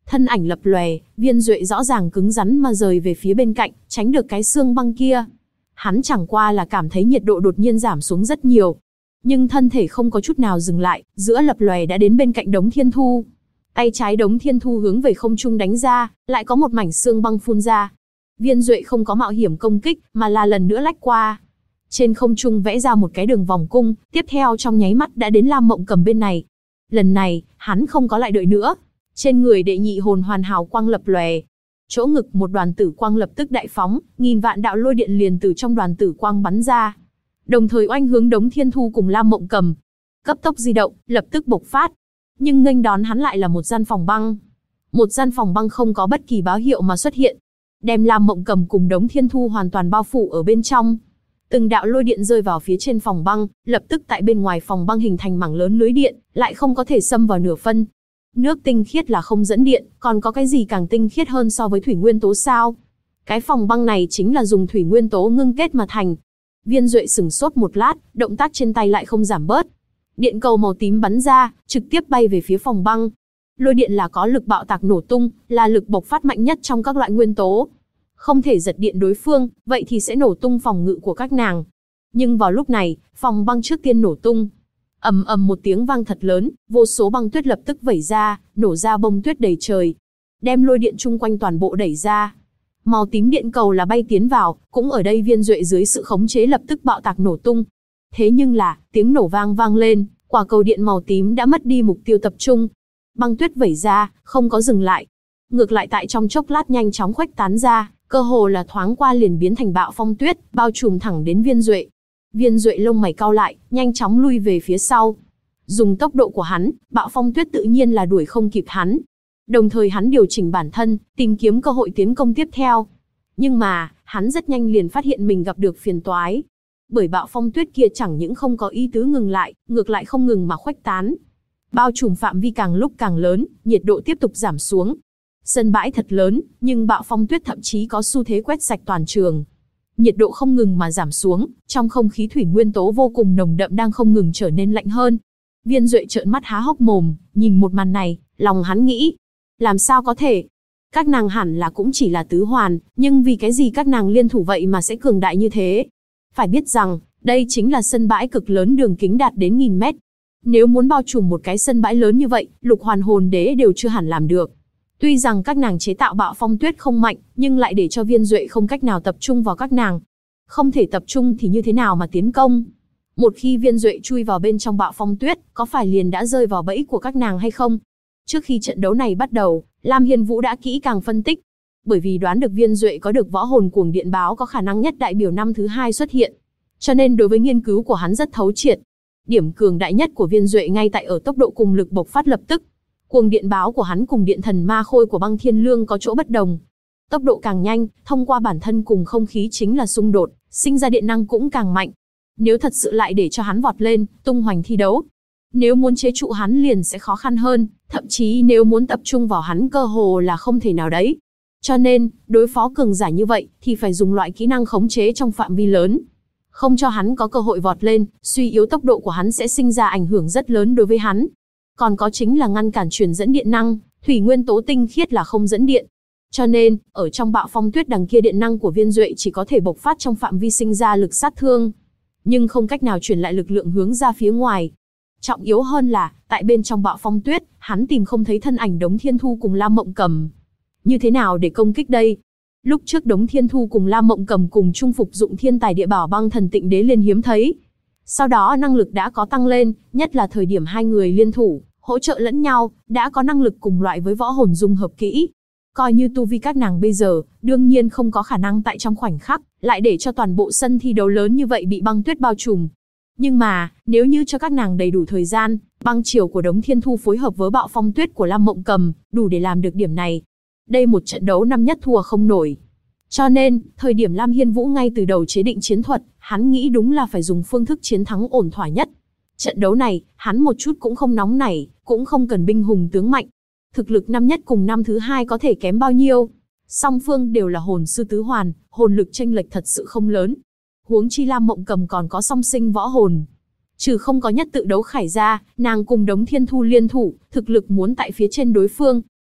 Thân ảnh lập lòe, Viên Duệ rõ ràng cứng rắn mà rời về phía bên cạnh, tránh được cái xương băng kia. Hắn chẳng qua là cảm thấy nhiệt độ đột nhiên giảm xuống rất nhiều. Nhưng thân thể không có chút nào dừng lại, giữa lập lòe đã đến bên cạnh Đống Thiên Thu. Tay trái Đống Thiên Thu hướng về không trung đánh ra, lại có một mảnh xương băng phun ra. Viên Duệ không có mạo hiểm công kích, mà là lần nữa lách qua. Trên không trung vẽ ra một cái đường vòng cung, tiếp theo trong nháy mắt đã đến Lam Mộng Cầm bên này. Lần này, hắn không có lại đợi nữa. Trên người đệ nhị hồn hoàn hào quang lập lòe. Chỗ ngực một đoàn tử quang lập tức đại phóng, nghìn vạn đạo lôi điện liền từ trong đoàn tử quang bắn ra. Đồng thời oanh hướng Đống Thiên Thu cùng Lam Mộng Cầm. Cấp tốc di động, lập tức bộc phát. Nhưng nghênh đón hắn lại là một gian phòng băng. Một gian phòng băng không có bất kỳ báo hiệu mà xuất hiện. Đem Lam Mộng Cầm cùng Đống Thiên Thu hoàn toàn bao phủ ở bên trong. Từng đạo lôi điện rơi vào phía trên phòng băng, lập tức tại bên ngoài phòng băng hình thành mảng lớn lưới điện, lại không có thể xâm vào nửa phân. Nước tinh khiết là không dẫn điện, còn có cái gì càng tinh khiết hơn so với thủy nguyên tố sao? Cái phòng băng này chính là dùng thủy nguyên tố ngưng kết mà thành. Viên Duệ sửng sốt một lát, động tác trên tay lại không giảm bớt. Điện cầu màu tím bắn ra, trực tiếp bay về phía phòng băng. Lôi điện là có lực bạo tạc nổ tung, là lực bộc phát mạnh nhất trong các loại nguyên tố. Không thể giật điện đối phương, vậy thì sẽ nổ tung phòng ngự của các nàng. Nhưng vào lúc này, phòng băng trước tiên nổ tung. Ầm ầm một tiếng vang thật lớn, vô số băng tuyết lập tức vẩy ra, nổ ra bông tuyết đầy trời. Đem lôi điện chung quanh toàn bộ đẩy ra. Màu tím điện cầu là bay tiến vào, cũng ở đây Viên Duệ dưới sự khống chế lập tức bạo tạc nổ tung. Thế nhưng là, tiếng nổ vang lên, quả cầu điện màu tím đã mất đi mục tiêu tập trung. Băng tuyết vẩy ra, không có dừng lại. Ngược lại tại trong chốc lát nhanh chóng khuếch tán ra, cơ hồ là thoáng qua liền biến thành bạo phong tuyết, bao trùm thẳng đến Viên Duệ. Viên Duệ lông mày cau lại, nhanh chóng lui về phía sau. Dùng tốc độ của hắn, bạo phong tuyết tự nhiên là đuổi không kịp hắn. Đồng thời hắn điều chỉnh bản thân, tìm kiếm cơ hội tiến công tiếp theo. Nhưng mà, hắn rất nhanh liền phát hiện mình gặp được phiền toái. Bởi bạo phong tuyết kia chẳng những không có ý tứ ngừng lại, ngược lại không ngừng mà khuếch tán. Bao trùm phạm vi càng lúc càng lớn, nhiệt độ tiếp tục giảm xuống. Sân bãi thật lớn, nhưng bạo phong tuyết thậm chí có xu thế quét sạch toàn trường. Nhiệt độ không ngừng mà giảm xuống, trong không khí thủy nguyên tố vô cùng nồng đậm đang không ngừng trở nên lạnh hơn. Viên Duệ trợn mắt há hốc mồm, nhìn một màn này, lòng hắn nghĩ. Làm sao có thể? Các nàng hẳn là cũng chỉ là tứ hoàn, nhưng vì cái gì các nàng liên thủ vậy mà sẽ cường đại như thế? Phải biết rằng, đây chính là sân bãi cực lớn đường kính đạt đến 1000 mét. Nếu muốn bao trùm một cái sân bãi lớn như vậy, lục hoàn hồn đế đều chưa hẳn làm được. Tuy rằng các nàng chế tạo bạo phong tuyết không mạnh, nhưng lại để cho Viên Duệ không cách nào tập trung vào các nàng. Không thể tập trung thì như thế nào mà tiến công? Một khi Viên Duệ chui vào bên trong bạo phong tuyết, có phải liền đã rơi vào bẫy của các nàng hay không? Trước khi trận đấu này bắt đầu, Lam Hiên Vũ đã kỹ càng phân tích. Bởi vì đoán được Viên Duệ có được võ hồn cuồng điện báo có khả năng nhất đại biểu năm thứ 2 xuất hiện. Cho nên đối với nghiên cứu của hắn rất thấu triệt. Điểm cường đại nhất của Viên Duệ ngay tại ở tốc độ cùng lực bộc phát lập tức. Cuồng điện báo của hắn cùng điện thần ma khôi của băng thiên lương có chỗ bất đồng. Tốc độ càng nhanh, thông qua bản thân cùng không khí chính là xung đột, sinh ra điện năng cũng càng mạnh. Nếu thật sự lại để cho hắn vọt lên, tung hoành thi đấu, nếu muốn chế trụ hắn liền sẽ khó khăn hơn, thậm chí nếu muốn tập trung vào hắn cơ hồ là không thể nào đấy. Cho nên, đối phó cường giả như vậy, thì phải dùng loại kỹ năng khống chế trong phạm vi lớn. Không cho hắn có cơ hội vọt lên, suy yếu tốc độ của hắn sẽ sinh ra ảnh hưởng rất lớn đối với hắn. Còn có chính là ngăn cản truyền dẫn điện năng, thủy nguyên tố tinh khiết là không dẫn điện. Cho nên, ở trong bạo phong tuyết đằng kia điện năng của Viên Duệ chỉ có thể bộc phát trong phạm vi sinh ra lực sát thương, nhưng không cách nào truyền lại lực lượng hướng ra phía ngoài. Trọng yếu hơn là, tại bên trong bạo phong tuyết, hắn tìm không thấy thân ảnh Đống Thiên Thu cùng Lam Mộng Cầm. Như thế nào để công kích đây? Lúc trước Đống Thiên Thu cùng Lam Mộng Cầm cùng chung phục dụng thiên tài địa bảo băng thần tịnh đế liên hiếm thấy. Sau đó năng lực đã có tăng lên, nhất là thời điểm hai người liên thủ, hỗ trợ lẫn nhau, đã có năng lực cùng loại với võ hồn dung hợp kỹ. Coi như tu vi các nàng bây giờ, đương nhiên không có khả năng tại trong khoảnh khắc, lại để cho toàn bộ sân thi đấu lớn như vậy bị băng tuyết bao trùm. Nhưng mà, nếu như cho các nàng đầy đủ thời gian, băng chiều của Đống Thiên Thu phối hợp với bạo phong tuyết của Lam Mộng Cầm, đủ để làm được điểm này. Đây một trận đấu năm nhất thua không nổi. Cho nên, thời điểm Lam Hiên Vũ ngay từ đầu chế định chiến thuật, hắn nghĩ đúng là phải dùng phương thức chiến thắng ổn thỏa nhất. Trận đấu này, hắn một chút cũng không nóng nảy, cũng không cần binh hùng tướng mạnh. Thực lực năm nhất cùng năm thứ 2 có thể kém bao nhiêu? Song phương đều là hồn sư tứ hoàn, hồn lực chênh lệch thật sự không lớn. Huống chi Lam Mộng Cầm còn có song sinh võ hồn. Trừ không có nhất tự đấu khải ra, nàng cùng Đống Thiên Thu liên thủ, thực lực muốn tại phía trên đối phương.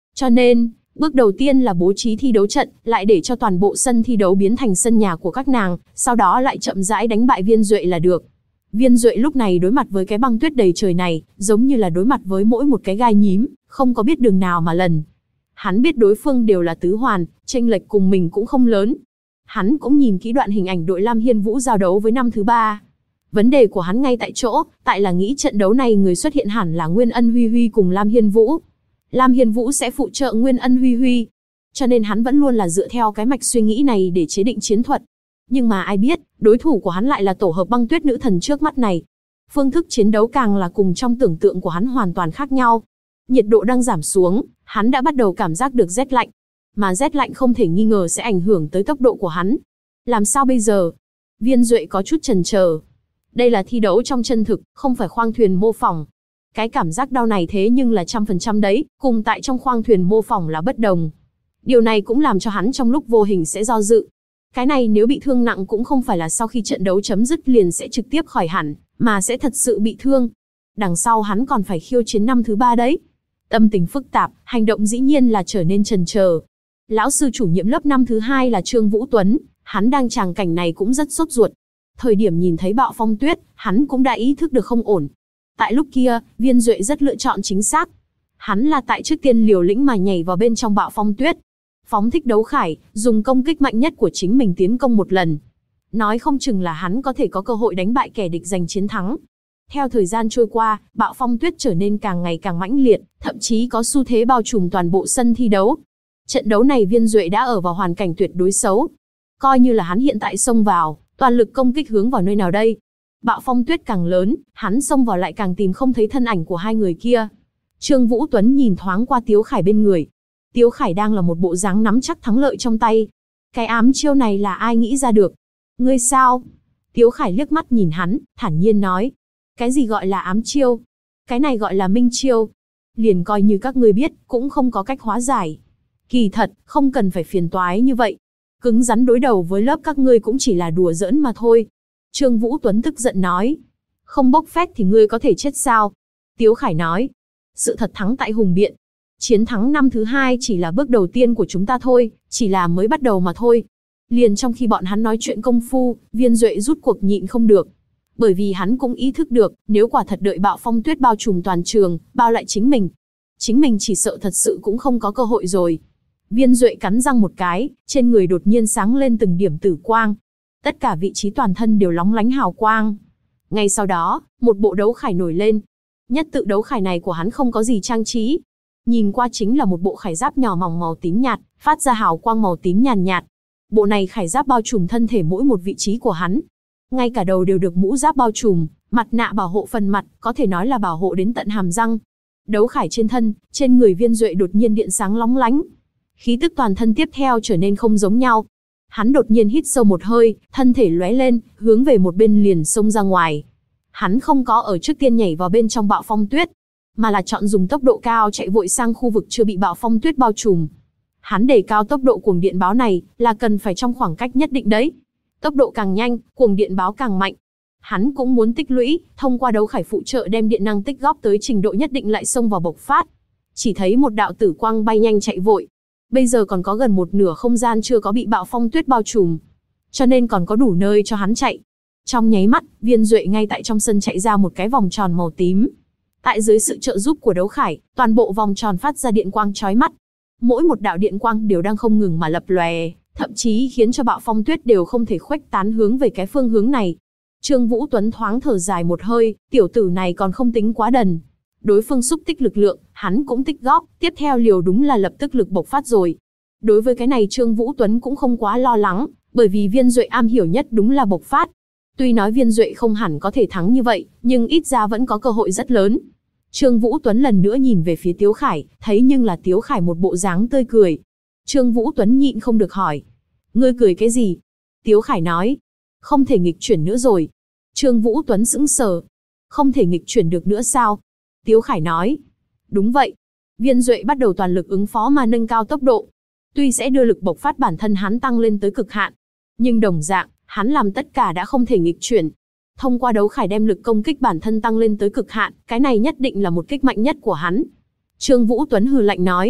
Cho nên, bước đầu tiên là bố trí thi đấu trận, lại để cho toàn bộ sân thi đấu biến thành sân nhà của các nàng, sau đó lại chậm rãi đánh bại Viên Duệ là được. Viên Duệ lúc này đối mặt với cái băng tuyết đầy trời này, giống như là đối mặt với mỗi một cái gai nhím, không có biết đường nào mà lần. Hắn biết đối phương đều là tứ hoàn, chênh lệch cùng mình cũng không lớn. Hắn cũng nhìn kỹ đoạn hình ảnh đội Lam Hiên Vũ giao đấu với năm thứ 3. Vấn đề của hắn ngay tại chỗ, tại là nghĩ trận đấu này người xuất hiện hẳn là Nguyên Ân Huy Huy cùng Lam Hiên Vũ. Lam Hiên Vũ sẽ phụ trợ Nguyên Ân Huy Huy. Cho nên hắn vẫn luôn là dựa theo cái mạch suy nghĩ này để chế định chiến thuật. Nhưng mà ai biết, đối thủ của hắn lại là tổ hợp băng tuyết nữ thần trước mắt này. Phương thức chiến đấu càng là cùng trong tưởng tượng của hắn hoàn toàn khác nhau. Nhiệt độ đang giảm xuống, hắn đã bắt đầu cảm giác được rét lạnh. Mà rét lạnh không thể nghi ngờ sẽ ảnh hưởng tới tốc độ của hắn. Làm sao bây giờ? Viên Duệ có chút chần chờ. Đây là thi đấu trong chân thực, không phải khoang thuyền mô phỏng. Cái cảm giác đau này thế nhưng là 100% đấy, cùng tại trong khoang thuyền mô phỏng là bất đồng. Điều này cũng làm cho hắn trong lúc vô hình sẽ do dự. Cái này nếu bị thương nặng cũng không phải là sau khi trận đấu chấm dứt liền sẽ trực tiếp khỏi hẳn, mà sẽ thật sự bị thương. Đằng sau hắn còn phải khiêu chiến năm thứ 3 đấy. Tâm tình phức tạp, hành động dĩ nhiên là trở nên chần chờ. Lão sư chủ nhiệm lớp năm thứ 2 là Trương Vũ Tuấn, hắn đang tràng cảnh này cũng rất sốt ruột. Thời điểm nhìn thấy bạo phong tuyết, hắn cũng đã ý thức được không ổn. Tại lúc kia, Viên Duệ rất lựa chọn chính xác. Hắn là tại trước tiên liều lĩnh mà nhảy vào bên trong bạo phong tuyết. Phóng thích đấu khải, dùng công kích mạnh nhất của chính mình tiến công một lần. Nói không chừng là hắn có thể có cơ hội đánh bại kẻ địch giành chiến thắng. Theo thời gian trôi qua, bạo phong tuyết trở nên càng ngày càng mãnh liệt, thậm chí có xu thế bao trùm toàn bộ sân thi đấu. Trận đấu này Viên Duệ đã ở vào hoàn cảnh tuyệt đối xấu. Coi như là hắn hiện tại xông vào, toàn lực công kích hướng vào nơi nào đây? Bạo phong tuyết càng lớn, hắn xông vào lại càng tìm không thấy thân ảnh của hai người kia. Trương Vũ Tuấn nhìn thoáng qua Tiếu Khải bên người. Tiếu Khải đang là một bộ dáng nắm chắc thắng lợi trong tay. Cái ám chiêu này là ai nghĩ ra được? Ngươi sao? Tiếu Khải liếc mắt nhìn hắn, thản nhiên nói. Cái gì gọi là ám chiêu? Cái này gọi là minh chiêu. Liền coi như các ngươi biết, cũng không có cách hóa giải. Kỳ thật, không cần phải phiền toái như vậy. Cứng rắn đối đầu với lớp các ngươi cũng chỉ là đùa giỡn mà thôi. Trương Vũ Tuấn tức giận nói. Không bốc phét thì ngươi có thể chết sao? Tiếu Khải nói. Sự thật thắng tại Hùng Biện. Chiến thắng năm thứ 2 chỉ là bước đầu tiên của chúng ta thôi, chỉ là mới bắt đầu mà thôi. Liền trong khi bọn hắn nói chuyện công phu, Viên Duệ rút cuộc nhịn không được. Bởi vì hắn cũng ý thức được, nếu quả thật đợi bạo phong tuyết bao trùm toàn trường, bao lại chính mình chỉ sợ thật sự cũng không có cơ hội rồi. Viên Duệ cắn răng một cái, trên người đột nhiên sáng lên từng điểm tử quang. Tất cả vị trí toàn thân đều lóng lánh hào quang. Ngay sau đó, một bộ đấu khải nổi lên. Nhất tự đấu khải này của hắn không có gì trang trí. Nhìn qua chính là một bộ khải giáp nhỏ mỏng màu tím nhạt, phát ra hào quang màu tím nhàn nhạt. Bộ này khải giáp bao trùm thân thể mỗi một vị trí của hắn. Ngay cả đầu đều được mũ giáp bao trùm, mặt nạ bảo hộ phần mặt, có thể nói là bảo hộ đến tận hàm răng. Đấu khải trên thân, trên người Viên Duệ đột nhiên điện sáng lóng lánh. Khí tức toàn thân tiếp theo trở nên không giống nhau. Hắn đột nhiên hít sâu một hơi, thân thể lóe lên, hướng về một bên liền xông ra ngoài. Hắn không có ở trước tiên nhảy vào bên trong bạo phong tuyết, mà là chọn dùng tốc độ cao chạy vội sang khu vực chưa bị bạo phong tuyết bao trùm. Hắn đề cao tốc độ cuồng điện báo này, là cần phải trong khoảng cách nhất định đấy. Tốc độ càng nhanh, cuồng điện báo càng mạnh. Hắn cũng muốn tích lũy, thông qua đấu khải phụ trợ đem điện năng tích góp tới trình độ nhất định lại xông vào bộc phát. Chỉ thấy một đạo tử quang bay nhanh chạy vội. Bây giờ còn có gần một nửa không gian chưa có bị bạo phong tuyết bao trùm, cho nên còn có đủ nơi cho hắn chạy. Trong nháy mắt, Viên Duệ ngay tại trong sân chạy ra một cái vòng tròn màu tím. Tại dưới sự trợ giúp của đấu khải, toàn bộ vòng tròn phát ra điện quang chói mắt. Mỗi một đạo điện quang đều đang không ngừng mà lập lòe, thậm chí khiến cho bạo phong tuyết đều không thể khuếch tán hướng về cái phương hướng này. Trương Vũ Tuấn thoáng thở dài một hơi, tiểu tử này còn không tính quá đần. Đối phương xúc tích lực lượng, hắn cũng tích góp, tiếp theo liều đúng là lập tức lực bộc phát rồi. Đối với cái này Trương Vũ Tuấn cũng không quá lo lắng, bởi vì Viên Duệ am hiểu nhất đúng là bộc phát. Tuy nói Viên Duệ không hẳn có thể thắng như vậy, nhưng ít ra vẫn có cơ hội rất lớn. Trương Vũ Tuấn lần nữa nhìn về phía Tiếu Khải, thấy nhưng là Tiếu Khải một bộ dáng tươi cười. Trương Vũ Tuấn nhịn không được hỏi. Ngươi cười cái gì? Tiếu Khải nói. Không thể nghịch chuyển nữa rồi. Trương Vũ Tuấn sững sờ. Không thể nghịch chuyển được nữa sao? Tiếu Khải nói. Đúng vậy. Viên Duệ bắt đầu toàn lực ứng phó mà nâng cao tốc độ. Tuy sẽ đưa lực bộc phát bản thân hắn tăng lên tới cực hạn, nhưng đồng dạng, hắn làm tất cả đã không thể nghịch chuyển. Thông qua đấu khải đem lực công kích bản thân tăng lên tới cực hạn, cái này nhất định là một kích mạnh nhất của hắn. Trương Vũ Tuấn hừ lạnh nói.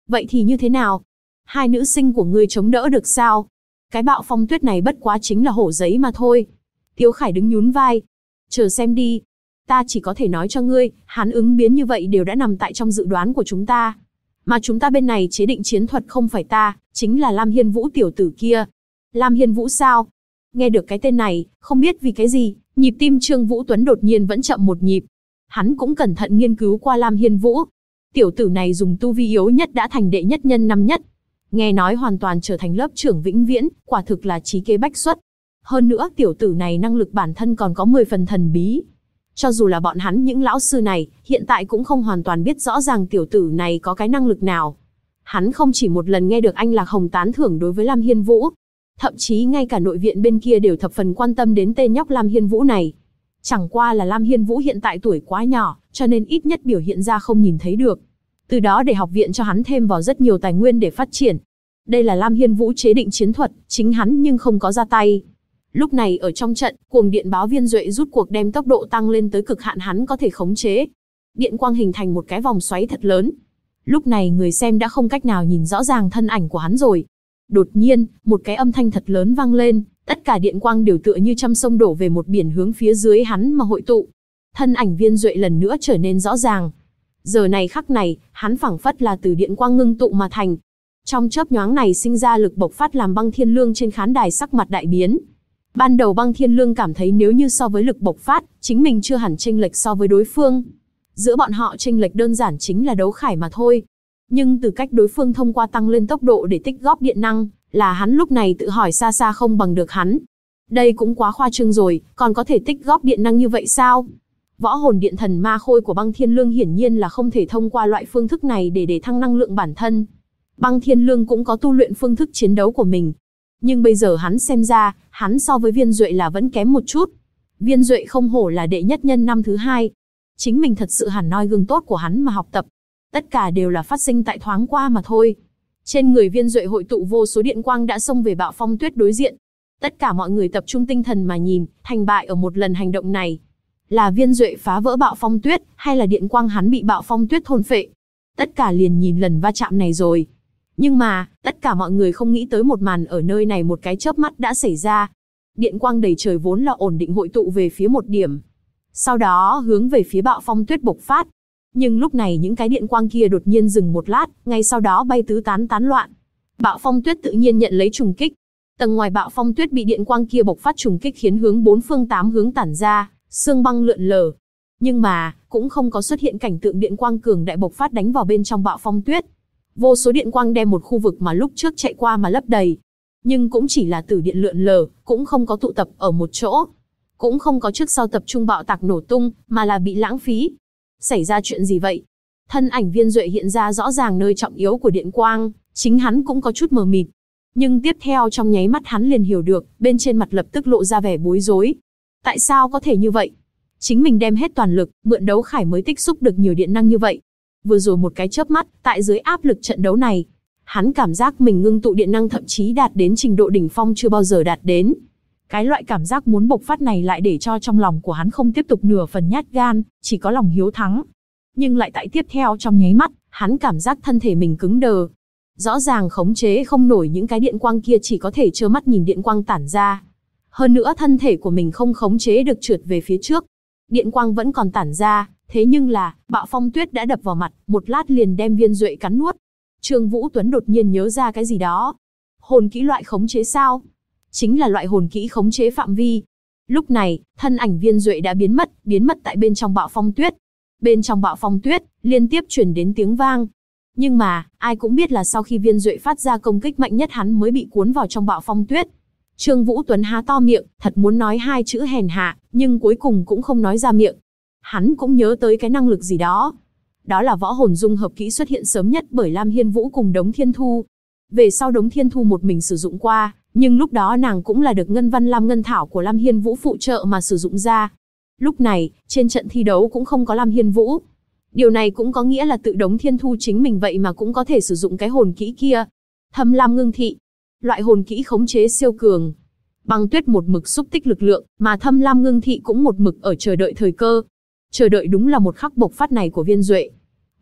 Vậy thì như thế nào? Hai nữ sinh của ngươi chống đỡ được sao? Cái bạo phong tuyết này bất quá chính là hổ giấy mà thôi. Tiếu Khải đứng nhún vai. Chờ xem đi. Ta chỉ có thể nói cho ngươi, hắn ứng biến như vậy đều đã nằm tại trong dự đoán của chúng ta. Mà chúng ta bên này chế định chiến thuật không phải ta, chính là Lam Hiên Vũ tiểu tử kia. Lam Hiên Vũ sao? Nghe được cái tên này, không biết vì cái gì, nhịp tim Trương Vũ Tuấn đột nhiên vẫn chậm một nhịp. Hắn cũng cẩn thận nghiên cứu qua Lam Hiên Vũ. Tiểu tử này dùng tu vi yếu nhất đã thành đệ nhất nhân năm nhất. Nghe nói hoàn toàn trở thành lớp trưởng vĩnh viễn, quả thực là trí kế bách xuất. Hơn nữa tiểu tử này năng lực bản thân còn có 10 phần thần bí. Cho dù là bọn hắn những lão sư này, hiện tại cũng không hoàn toàn biết rõ ràng tiểu tử này có cái năng lực nào. Hắn không chỉ một lần nghe được anh Lạc Hồng tán thưởng đối với Lam Hiên Vũ. Thậm chí ngay cả nội viện bên kia đều thập phần quan tâm đến tên nhóc Lam Hiên Vũ này. Chẳng qua là Lam Hiên Vũ hiện tại tuổi quá nhỏ, cho nên ít nhất biểu hiện ra không nhìn thấy được. Từ đó để học viện cho hắn thêm vào rất nhiều tài nguyên để phát triển. Đây là Lam Hiên Vũ chế định chiến thuật, chính hắn nhưng không có ra tay. Lúc này ở trong trận, cuồng điện báo Viên Duệ rút cuộc đem tốc độ tăng lên tới cực hạn hắn có thể khống chế. Điện quang hình thành một cái vòng xoáy thật lớn. Lúc này người xem đã không cách nào nhìn rõ ràng thân ảnh của hắn rồi. Đột nhiên, một cái âm thanh thật lớn vang lên, tất cả điện quang đều tựa như trăm sông đổ về một biển hướng phía dưới hắn mà hội tụ. Thân ảnh Viên Duệ lần nữa trở nên rõ ràng. Giờ này khắc này, hắn phảng phất là từ điện quang ngưng tụ mà thành. Trong chớp nhoáng này sinh ra lực bộc phát làm Băng Thiên Lương trên khán đài sắc mặt đại biến. Ban đầu Băng Thiên Lương cảm thấy nếu như so với lực bộc phát, chính mình chưa hẳn chênh lệch so với đối phương. Giữa bọn họ chênh lệch đơn giản chính là đấu khải mà thôi. Nhưng từ cách đối phương thông qua tăng lên tốc độ để tích góp điện năng, là hắn lúc này tự hỏi xa xa không bằng được hắn. Đây cũng quá khoa trương rồi, còn có thể tích góp điện năng như vậy sao? Võ hồn điện thần ma khôi của Băng Thiên Lương hiển nhiên là không thể thông qua loại phương thức này để thăng năng lượng bản thân. Băng Thiên Lương cũng có tu luyện phương thức chiến đấu của mình. Nhưng bây giờ hắn xem ra, hắn so với Viên Duệ là vẫn kém một chút. Viên Duệ không hổ là đệ nhất nhân năm thứ 2. Chính mình thật sự hẳn noi gương tốt của hắn mà học tập. Tất cả đều là phát sinh tại thoáng qua mà thôi. Trên người Viên Duệ hội tụ vô số điện quang đã xông về bạo phong tuyết đối diện. Tất cả mọi người tập trung tinh thần mà nhìn, thành bại ở một lần hành động này. Là Viên Duệ phá vỡ bạo phong tuyết, hay là điện quang hắn bị bạo phong tuyết thôn phệ. Tất cả liền nhìn lần va chạm này rồi. Nhưng mà, tất cả mọi người không nghĩ tới một màn ở nơi này một cái chớp mắt đã xảy ra. Điện quang đầy trời vốn là ổn định hội tụ về phía một điểm. Sau đó hướng về phía bạo phong tuyết bộc phát. Nhưng lúc này những cái điện quang kia đột nhiên dừng một lát, ngay sau đó bay tứ tán tán loạn. Bạo phong tuyết tự nhiên nhận lấy trùng kích. Tầng ngoài bạo phong tuyết bị điện quang kia bộc phát trùng kích khiến hướng bốn phương tám hướng tản ra, sương băng lượn lờ. Nhưng mà, cũng không có xuất hiện cảnh tượng điện quang cường đại bộc phát đánh vào bên trong bạo phong tuyết. Vô số điện quang đem một khu vực mà lúc trước chạy qua mà lấp đầy. Nhưng cũng chỉ là tử điện lượn lờ, cũng không có tụ tập ở một chỗ. Cũng không có trước sau tập trung bạo tạc nổ tung, mà là bị lãng phí. Xảy ra chuyện gì vậy? Thân ảnh Viên Duệ hiện ra rõ ràng nơi trọng yếu của điện quang, chính hắn cũng có chút mờ mịt. Nhưng tiếp theo trong nháy mắt hắn liền hiểu được, bên trên mặt lập tức lộ ra vẻ bối rối. Tại sao có thể như vậy? Chính mình đem hết toàn lực, mượn đấu khải mới tích xúc được nhiều điện năng như vậy. Vừa rồi một cái chớp mắt, tại dưới áp lực trận đấu này, hắn cảm giác mình ngưng tụ điện năng thậm chí đạt đến trình độ đỉnh phong chưa bao giờ đạt đến. Cái loại cảm giác muốn bộc phát này lại để cho trong lòng của hắn không tiếp tục nửa phần nhát gan, chỉ có lòng hiếu thắng. Nhưng lại tại tiếp theo trong nháy mắt, hắn cảm giác thân thể mình cứng đờ. Rõ ràng khống chế không nổi những cái điện quang kia, chỉ có thể trơ mắt nhìn điện quang tản ra. Hơn nữa thân thể của mình không khống chế được trượt về phía trước. Điện quang vẫn còn tản ra, thế nhưng là, bạo phong tuyết đã đập vào mặt, một lát liền đem Viên Duệ cắn nuốt. Trương Vũ Tuấn đột nhiên nhớ ra cái gì đó. Hồn kỹ loại khống chế sao? Chính là loại hồn kỹ khống chế phạm vi. Lúc này, thân ảnh Viên Duệ đã biến mất tại bên trong bạo phong tuyết. Bên trong bạo phong tuyết, liên tiếp truyền đến tiếng vang. Nhưng mà, ai cũng biết là sau khi Viên Duệ phát ra công kích mạnh nhất hắn mới bị cuốn vào trong bạo phong tuyết. Trương Vũ Tuấn há to miệng, thật muốn nói hai chữ hèn hạ, nhưng cuối cùng cũng không nói ra miệng. Hắn cũng nhớ tới cái năng lực gì đó. Đó là võ hồn dung hợp kỹ xuất hiện sớm nhất bởi Lam Hiên Vũ cùng Đống Thiên Thu. Về sau Đống Thiên Thu một mình sử dụng qua, nhưng lúc đó nàng cũng là được Ngân Văn Lam Ngân Thảo của Lam Hiên Vũ phụ trợ mà sử dụng ra. Lúc này, trên trận thi đấu cũng không có Lam Hiên Vũ. Điều này cũng có nghĩa là tự Đống Thiên Thu chính mình vậy mà cũng có thể sử dụng cái hồn kỹ kia. Thâm Lam Ngưng Thị. Loại hồn kỹ khống chế siêu cường. Băng Tuyết một mực xúc tích lực lượng, mà Thâm Lam Ngưng Thị cũng một mực ở chờ đợi thời cơ. Chờ đợi đúng là một khắc bộc phát này của Viên Duệ.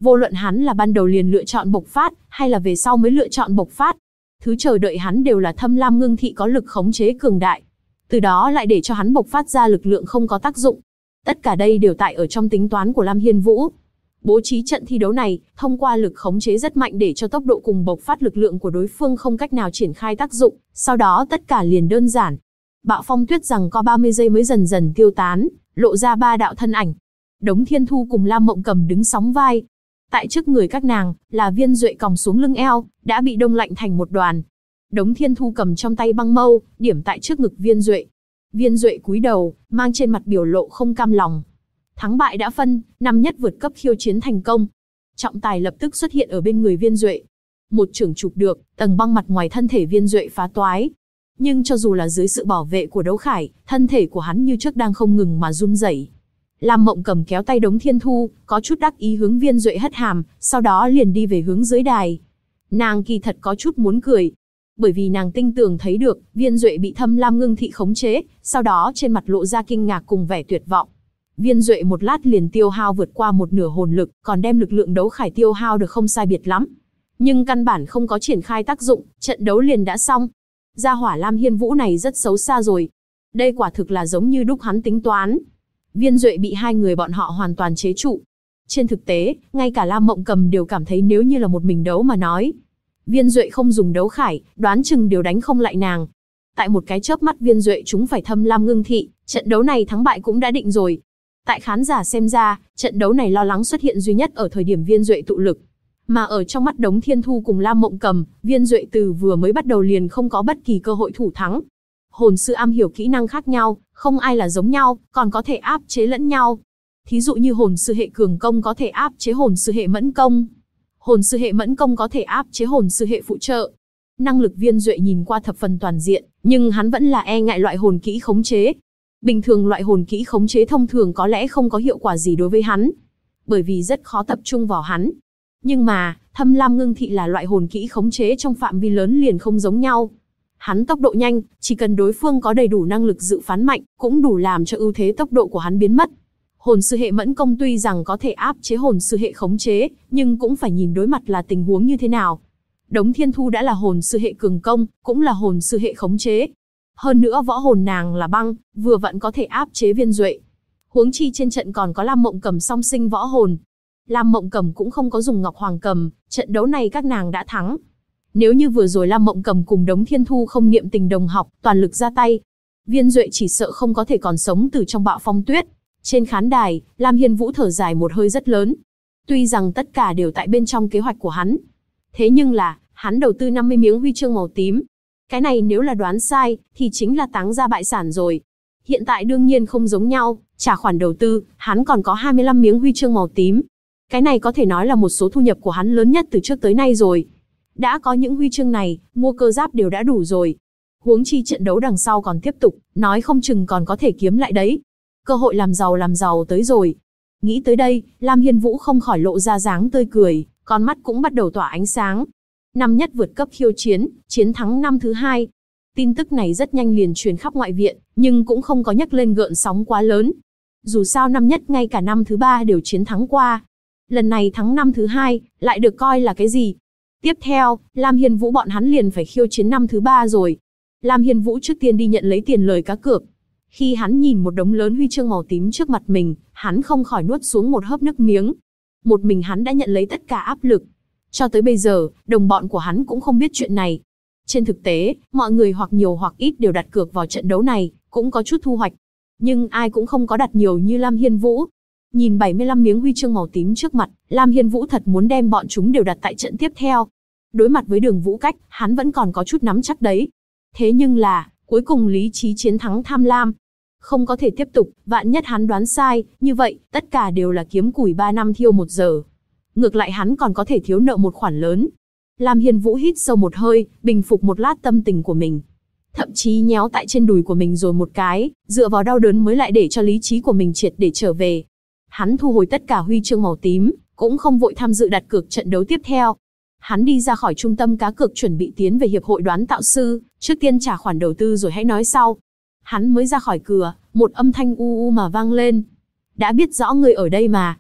Vô luận hắn là ban đầu liền lựa chọn bộc phát, hay là về sau mới lựa chọn bộc phát, thứ chờ đợi hắn đều là Thâm Lam Ngưng Thị có lực khống chế cường đại. Từ đó lại để cho hắn bộc phát ra lực lượng không có tác dụng. Tất cả đây đều tại ở trong tính toán của Lam Hiên Vũ. Bố trí trận thi đấu này, thông qua lực khống chế rất mạnh để cho tốc độ cùng bộc phát lực lượng của đối phương không cách nào triển khai tác dụng, sau đó tất cả liền đơn giản. Bạo phong tuyết rằng có 30 giây mới dần dần tiêu tán, lộ ra ba đạo thân ảnh. Đống Thiên Thu cùng Lam Mộng Cầm đứng sóng vai. Tại trước người các nàng, là Viên Duệ còng xuống lưng eo, đã bị đông lạnh thành một đoàn. Đống Thiên Thu cầm trong tay băng mâu, điểm tại trước ngực Viên Duệ. Viên Duệ cúi đầu, mang trên mặt biểu lộ không cam lòng. Thắng bại đã phân, năm nhất vượt cấp khiêu chiến thành công. Trọng tài lập tức xuất hiện ở bên người Viên Duệ. Một chưởng chụp được, tầng băng mặt ngoài thân thể Viên Duệ phá toái. Nhưng cho dù là dưới sự bảo vệ của Đấu Khải, thân thể của hắn như trước đang không ngừng mà run rẩy. Lam Mộng Cầm kéo tay Đống Thiên Thu, có chút đắc ý hướng Viên Duệ hất hàm, sau đó liền đi về hướng dưới đài. Nàng kỳ thật có chút muốn cười, bởi vì nàng tinh tường thấy được Viên Duệ bị Thâm Lam Ngưng Thị khống chế, sau đó trên mặt lộ ra kinh ngạc cùng vẻ tuyệt vọng. Viên Duệ một lát liền tiêu hao vượt qua một nửa hồn lực, còn đem lực lượng Đấu Khải tiêu hao được không sai biệt lắm. Nhưng căn bản không có triển khai tác dụng, trận đấu liền đã xong. Gia hỏa Lam Hiên Vũ này rất xấu xa rồi. Đây quả thực là giống như đúc hắn tính toán. Viên Duệ bị hai người bọn họ hoàn toàn chế trụ. Trên thực tế, ngay cả Lam Mộng Cầm đều cảm thấy nếu như là một mình đấu mà nói, Viên Duệ không dùng Đấu Khải, đoán chừng đều đánh không lại nàng. Tại một cái chớp mắt Viên Duệ chúng phải Thâm Lam Ngưng Thị, trận đấu này thắng bại cũng đã định rồi. Tại khán giả xem ra, trận đấu này lo lắng xuất hiện duy nhất ở thời điểm Viên Duệ tụ lực. Mà ở trong mắt Đống Thiên Thu cùng Lam Mộng Cầm, Viên Duệ từ vừa mới bắt đầu liền không có bất kỳ cơ hội thủ thắng. Hồn sư am hiểu kỹ năng khác nhau, không ai là giống nhau, còn có thể áp chế lẫn nhau. Thí dụ như hồn sư hệ cường công có thể áp chế hồn sư hệ mẫn công. Hồn sư hệ mẫn công có thể áp chế hồn sư hệ phụ trợ. Năng lực Viên Duệ nhìn qua thập phần toàn diện, nhưng hắn vẫn là e ngại loại hồn kỹ khống chế. Bình thường loại hồn kỹ khống chế thông thường có lẽ không có hiệu quả gì đối với hắn, bởi vì rất khó tập trung vào hắn. Nhưng mà, Thâm Lam Ngưng Thị là loại hồn kỹ khống chế trong phạm vi lớn liền không giống nhau. Hắn tốc độ nhanh, chỉ cần đối phương có đầy đủ năng lực dự phán mạnh, cũng đủ làm cho ưu thế tốc độ của hắn biến mất. Hồn sư hệ mẫn công tuy rằng có thể áp chế hồn sư hệ khống chế, nhưng cũng phải nhìn đối mặt là tình huống như thế nào. Đống Thiên Thu đã là hồn sư hệ cường công, cũng là hồn sư hệ khống chế. Hơn nữa võ hồn nàng là băng, vừa vặn có thể áp chế Viên Duệ. Huống chi trên trận còn có Lam Mộng Cầm song sinh võ hồn. Lam Mộng Cầm cũng không có dùng Ngọc Hoàng Cầm, trận đấu này các nàng đã thắng. Nếu như vừa rồi Lam Mộng Cầm cùng Đống Thiên Thu không niệm tình đồng học, toàn lực ra tay, Viên Duệ chỉ sợ không có thể còn sống từ trong bạo phong tuyết. Trên khán đài, Lam Hiên Vũ thở dài một hơi rất lớn. Tuy rằng tất cả đều tại bên trong kế hoạch của hắn, thế nhưng là, hắn đầu tư 50 miếng huy chương màu tím. Cái này nếu là đoán sai, thì chính là táng ra bại sản rồi. Hiện tại đương nhiên không giống nhau, trả khoản đầu tư, hắn còn có 25 miếng huy chương màu tím. Cái này có thể nói là một số thu nhập của hắn lớn nhất từ trước tới nay rồi. Đã có những huy chương này, mua cơ giáp đều đã đủ rồi. Huống chi trận đấu đằng sau còn tiếp tục, nói không chừng còn có thể kiếm lại đấy. Cơ hội làm giàu tới rồi. Nghĩ tới đây, Lam Hiên Vũ không khỏi lộ ra dáng tươi cười, con mắt cũng bắt đầu tỏa ánh sáng. Năm nhất vượt cấp khiêu chiến, chiến thắng năm thứ 2. Tin tức này rất nhanh liền truyền khắp ngoại viện, nhưng cũng không có nhắc lên gợn sóng quá lớn. Dù sao năm nhất ngay cả năm thứ 3 đều chiến thắng qua. Lần này thắng năm thứ 2, lại được coi là cái gì? Tiếp theo, Lam Hiên Vũ bọn hắn liền phải khiêu chiến năm thứ 3 rồi. Lam Hiên Vũ trước tiên đi nhận lấy tiền lời cá cược. Khi hắn nhìn một đống lớn huy chương màu tím trước mặt mình, hắn không khỏi nuốt xuống một hớp nước miếng. Một mình hắn đã nhận lấy tất cả áp lực. Cho tới bây giờ, đồng bọn của hắn cũng không biết chuyện này. Trên thực tế, mọi người hoặc nhiều hoặc ít đều đặt cược vào trận đấu này, cũng có chút thu hoạch. Nhưng ai cũng không có đặt nhiều như Lam Hiên Vũ. Nhìn 75 miếng huy chương màu tím trước mặt, Lam Hiên Vũ thật muốn đem bọn chúng đều đặt tại trận tiếp theo. Đối mặt với Đường Vũ Cách, hắn vẫn còn có chút nắm chắc đấy. Thế nhưng là, cuối cùng lý trí chiến thắng tham lam. Không có thể tiếp tục, vạn nhất hắn đoán sai, như vậy, tất cả đều là kiếm củi 3 năm thiêu 1 giờ. Ngược lại hắn còn có thể thiếu nợ một khoản lớn. Lam Hiên Vũ hít sâu một hơi, bình phục một lát tâm tình của mình. Thậm chí nhéo tại trên đùi của mình rồi một cái, dựa vào đau đớn mới lại để cho lý trí của mình triệt để trở về. Hắn thu hồi tất cả huy chương màu tím, cũng không vội tham dự đặt cược trận đấu tiếp theo. Hắn đi ra khỏi trung tâm cá cược chuẩn bị tiến về hiệp hội đoán tạo sư, trước tiên trả khoản đầu tư rồi hãy nói sau. Hắn mới ra khỏi cửa, một âm thanh u u mà vang lên. Đã biết rõ người ở đây mà.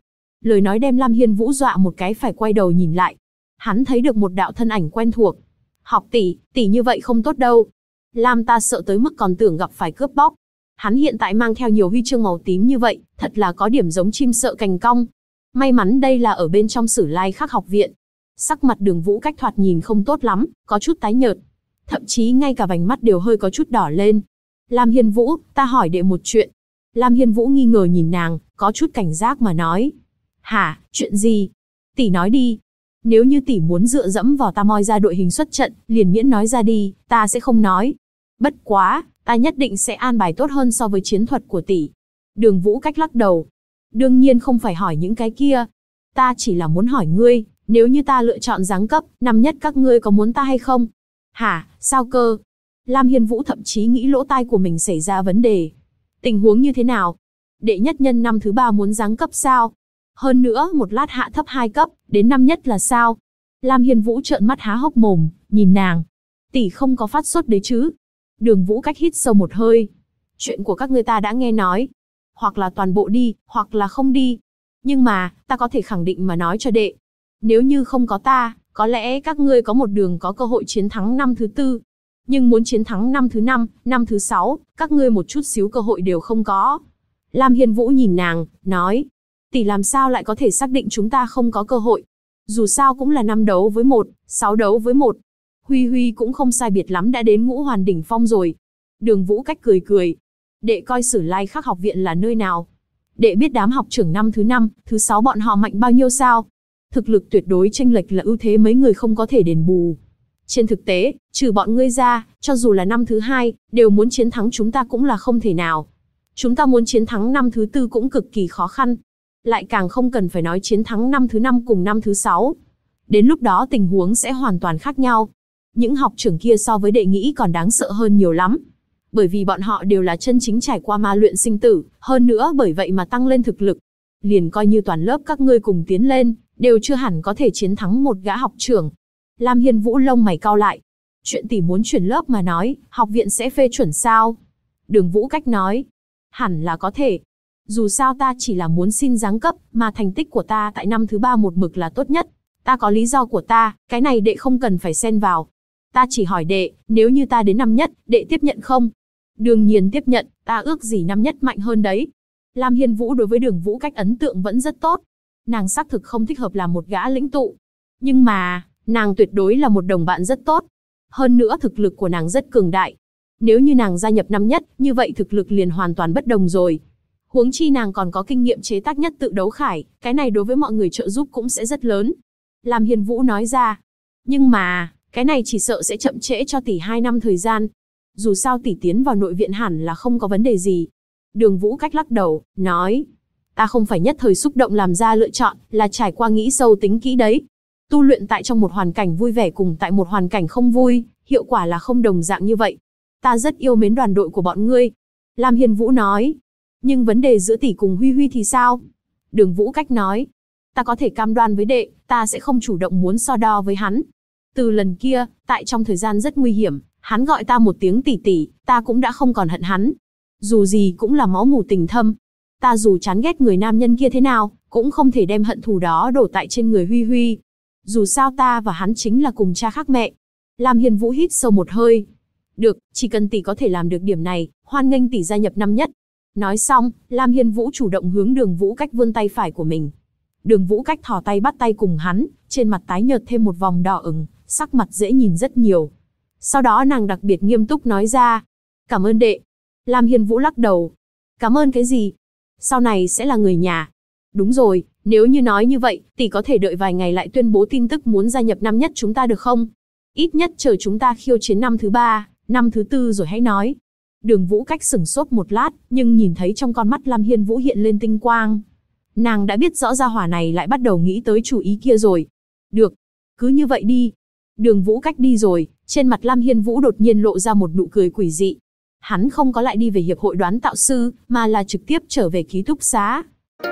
Lời nói đem Lam Hiên Vũ dọa một cái phải quay đầu nhìn lại. Hắn thấy được một đạo thân ảnh quen thuộc. Học tỷ, tỷ như vậy không tốt đâu. Lam ta sợ tới mức còn tưởng gặp phải cướp bóc. Hắn hiện tại mang theo nhiều huy chương màu tím như vậy, thật là có điểm giống chim sợ cành cong. May mắn đây là ở bên trong Sử Lai Khắc học viện. Sắc mặt Đường Vũ Cách thoạt nhìn không tốt lắm, có chút tái nhợt. Thậm chí ngay cả vành mắt đều hơi có chút đỏ lên. Lam Hiên Vũ, ta hỏi đệ một chuyện. Lam Hiên Vũ nghi ngờ nhìn nàng, có chút cảnh giác mà nói. Hả, chuyện gì? Tỷ nói đi. Nếu như tỷ muốn dựa dẫm vào ta moi ra đội hình xuất trận, liền miễn nói ra đi, ta sẽ không nói. Bất quá, ta nhất định sẽ an bài tốt hơn so với chiến thuật của tỷ. Đường Vũ Cách lắc đầu. Đương nhiên không phải hỏi những cái kia. Ta chỉ là muốn hỏi ngươi, nếu như ta lựa chọn giáng cấp, năm nhất các ngươi có muốn ta hay không? Hả, sao cơ? Lam Hiên Vũ thậm chí nghĩ lỗ tai của mình xảy ra vấn đề. Tình huống như thế nào? Đệ nhất nhân năm thứ 3 muốn giáng cấp sao? Hơn nữa, một lát hạ thấp 2 cấp, đến năm nhất là sao? Lam Hiên Vũ trợn mắt há hốc mồm, nhìn nàng. Tỷ không có phát sốt đấy chứ? Đường Vũ Cách hít sâu một hơi. Chuyện của các ngươi ta đã nghe nói. Hoặc là toàn bộ đi, hoặc là không đi. Nhưng mà, ta có thể khẳng định mà nói cho đệ. Nếu như không có ta, có lẽ các ngươi có một đường có cơ hội chiến thắng năm thứ 4. Nhưng muốn chiến thắng năm thứ 5, năm thứ 6, các ngươi một chút xíu cơ hội đều không có. Lam Hiên Vũ nhìn nàng, nói. Tỷ làm sao lại có thể xác định chúng ta không có cơ hội? Dù sao cũng là 5 đấu với 1, 6 đấu với 1. Huy Huy cũng không sai biệt lắm đã đến ngũ hoàn đỉnh phong rồi. Đường Vũ Cách cười cười. Đệ coi Sử Lai Khắc học viện là nơi nào? Đệ biết đám học trưởng năm thứ 5, thứ 6 bọn họ mạnh bao nhiêu sao? Thực lực tuyệt đối chênh lệch là ưu thế mấy người không có thể đền bù. Trên thực tế, trừ bọn ngươi ra, cho dù là năm thứ 2, đều muốn chiến thắng chúng ta cũng là không thể nào. Chúng ta muốn chiến thắng năm thứ 4 cũng cực kỳ khó khăn. Lại càng không cần phải nói chiến thắng năm thứ 5 cùng năm thứ 6. Đến lúc đó tình huống sẽ hoàn toàn khác nhau. Những học trưởng kia so với đệ nghĩ còn đáng sợ hơn nhiều lắm. Bởi vì bọn họ đều là chân chính trải qua ma luyện sinh tử, hơn nữa bởi vậy mà tăng lên thực lực. Liền coi như toàn lớp các ngươi cùng tiến lên, đều chưa hẳn có thể chiến thắng một gã học trưởng. Lam Hiên Vũ lông mày cau lại. Chuyện tỷ muốn chuyển lớp mà nói, học viện sẽ phê chuẩn sao? Đường Vũ Cách nói. Hẳn là có thể. Dù sao ta chỉ là muốn xin giáng cấp, mà thành tích của ta tại năm thứ 3 một mực là tốt nhất. Ta có lý do của ta, cái này đệ không cần phải xen vào. Ta chỉ hỏi đệ, nếu như ta đến năm nhất, đệ tiếp nhận không? Đương nhiên tiếp nhận, ta ước gì năm nhất mạnh hơn đấy. Lam Hiên Vũ đối với Đường Vũ Cách ấn tượng vẫn rất tốt. Nàng xác thực không thích hợp làm một gã lĩnh tụ. Nhưng mà, nàng tuyệt đối là một đồng bạn rất tốt. Hơn nữa thực lực của nàng rất cường đại. Nếu như nàng gia nhập năm nhất, như vậy thực lực liền hoàn toàn bất đồng rồi. Huống chi nàng còn có kinh nghiệm chế tác nhất tự đấu khải, cái này đối với mọi người trợ giúp cũng sẽ rất lớn. Lam Hiên Vũ nói ra. Nhưng mà, cái này chỉ sợ sẽ chậm trễ cho tỷ 2 năm thời gian. Dù sao tỷ tiến vào nội viện hẳn là không có vấn đề gì. Đường Vũ Cách lắc đầu, nói. Ta không phải nhất thời xúc động làm ra lựa chọn, là trải qua nghĩ sâu tính kỹ đấy. Tu luyện tại trong một hoàn cảnh vui vẻ cùng tại một hoàn cảnh không vui, hiệu quả là không đồng dạng như vậy. Ta rất yêu mến đoàn đội của bọn ngươi. Lam Hiên Vũ nói. Nhưng vấn đề giữa tỷ cùng Huy Huy thì sao? Đường Vũ Cách nói. Ta có thể cam đoan với đệ, ta sẽ không chủ động muốn so đo với hắn. Từ lần kia, tại trong thời gian rất nguy hiểm, hắn gọi ta một tiếng tỷ tỷ, ta cũng đã không còn hận hắn. Dù gì cũng là máu mủ tình thâm. Ta dù chán ghét người nam nhân kia thế nào, cũng không thể đem hận thù đó đổ tại trên người Huy Huy. Dù sao ta và hắn chính là cùng cha khác mẹ. Lam Hiên Vũ hít sâu một hơi. Được, chỉ cần tỷ có thể làm được điểm này, hoan nghênh tỷ gia nhập năm nhất. Nói xong, Lam Hiên Vũ chủ động hướng Đường Vũ Cách vươn tay phải của mình. Đường Vũ Cách thò tay bắt tay cùng hắn, trên mặt tái nhợt thêm một vòng đỏ ửng, sắc mặt dễ nhìn rất nhiều. Sau đó nàng đặc biệt nghiêm túc nói ra. Cảm ơn đệ. Lam Hiên Vũ lắc đầu. Cảm ơn cái gì? Sau này sẽ là người nhà. Đúng rồi, nếu như nói như vậy, tỷ có thể đợi vài ngày lại tuyên bố tin tức muốn gia nhập năm nhất chúng ta được không? Ít nhất chờ chúng ta khiêu chiến năm thứ 3, năm thứ 4 rồi hãy nói. Đường Vũ Cách sửng sốt một lát, nhưng nhìn thấy trong con mắt Lam Hiên Vũ hiện lên tinh quang. Nàng đã biết rõ gia hỏa này lại bắt đầu nghĩ tới chủ ý kia rồi. Được, cứ như vậy đi. Đường Vũ Cách đi rồi, trên mặt Lam Hiên Vũ đột nhiên lộ ra một nụ cười quỷ dị. Hắn không có lại đi về hiệp hội đoán tạo sư, mà là trực tiếp trở về ký túc xá.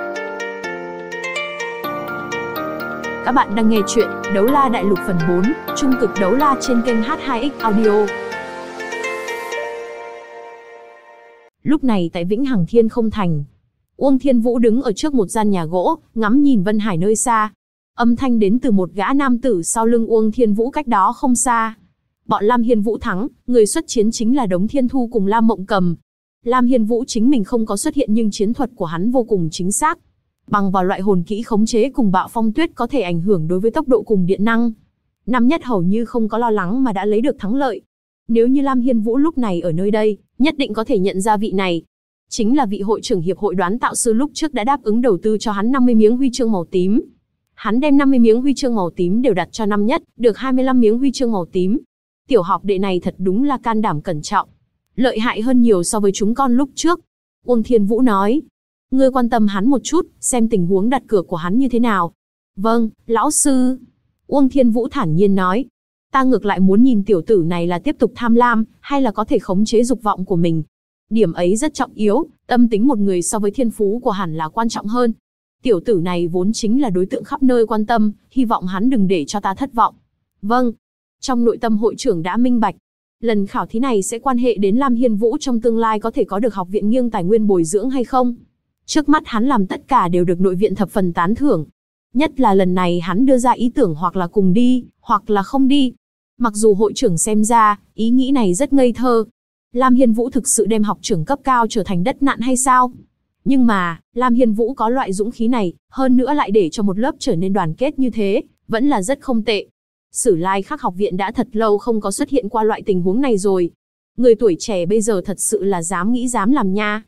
Các bạn đang nghe chuyện Đấu La Đại Lục phần 4, Trung cực đấu la trên kênh H2X Audio. Lúc này tại Vĩnh Hằng Thiên Không Thành, Uông Thiên Vũ đứng ở trước một gian nhà gỗ, ngắm nhìn Vân Hải nơi xa. Âm thanh đến từ một gã nam tử sau lưng Uông Thiên Vũ cách đó không xa. Bọn Lam Hiên Vũ thắng, người xuất chiến chính là Đống Thiên Thu cùng Lam Mộng Cầm. Lam Hiên Vũ chính mình không có xuất hiện nhưng chiến thuật của hắn vô cùng chính xác. Bằng vào loại hồn kỹ khống chế cùng bạo phong tuyết có thể ảnh hưởng đối với tốc độ cùng điện năng. Năm Nhất hầu như không có lo lắng mà đã lấy được thắng lợi. Nếu như Lam Hiên Vũ lúc này ở nơi đây, nhất định có thể nhận ra vị này. Chính là vị hội trưởng hiệp hội đoán tạo sư lúc trước đã đáp ứng đầu tư cho hắn 50 miếng huy chương màu tím. Hắn đem 50 miếng huy chương màu tím đều đặt cho Năm Nhất, được 25 miếng huy chương màu tím. Tiểu học đệ này thật đúng là can đảm cẩn trọng. Lợi hại hơn nhiều so với chúng con lúc trước. Uông Thiên Vũ nói. Ngươi quan tâm hắn một chút, xem tình huống đặt cược của hắn như thế nào. Vâng, lão sư. Uông Thiên Vũ thản nhiên nói. Ta ngược lại muốn nhìn tiểu tử này là tiếp tục tham lam, hay là có thể khống chế dục vọng của mình. Điểm ấy rất trọng yếu, tâm tính một người so với thiên phú của hẳn là quan trọng hơn. Tiểu tử này vốn chính là đối tượng khắp nơi quan tâm, hy vọng hắn đừng để cho ta thất vọng. Vâng. Trong nội tâm hội trưởng đã minh bạch. Lần khảo thí này sẽ quan hệ đến Lam Hiên Vũ trong tương lai có thể có được học viện nghiêng tài nguyên bồi dưỡng hay không. Trước mắt hắn làm tất cả đều được nội viện thập phần tán thưởng. Nhất là lần này hắn đưa ra ý tưởng hoặc là cùng đi, hoặc là không đi. Mặc dù hội trưởng xem ra, ý nghĩ này rất ngây thơ. Lam Hiên Vũ thực sự đem học trưởng cấp cao trở thành đất nạn hay sao? Nhưng mà, Lam Hiên Vũ có loại dũng khí này, hơn nữa lại để cho một lớp trở nên đoàn kết như thế, vẫn là rất không tệ. Sử Lai Khắc học viện đã thật lâu không có xuất hiện qua loại tình huống này rồi. Người tuổi trẻ bây giờ thật sự là dám nghĩ dám làm nha.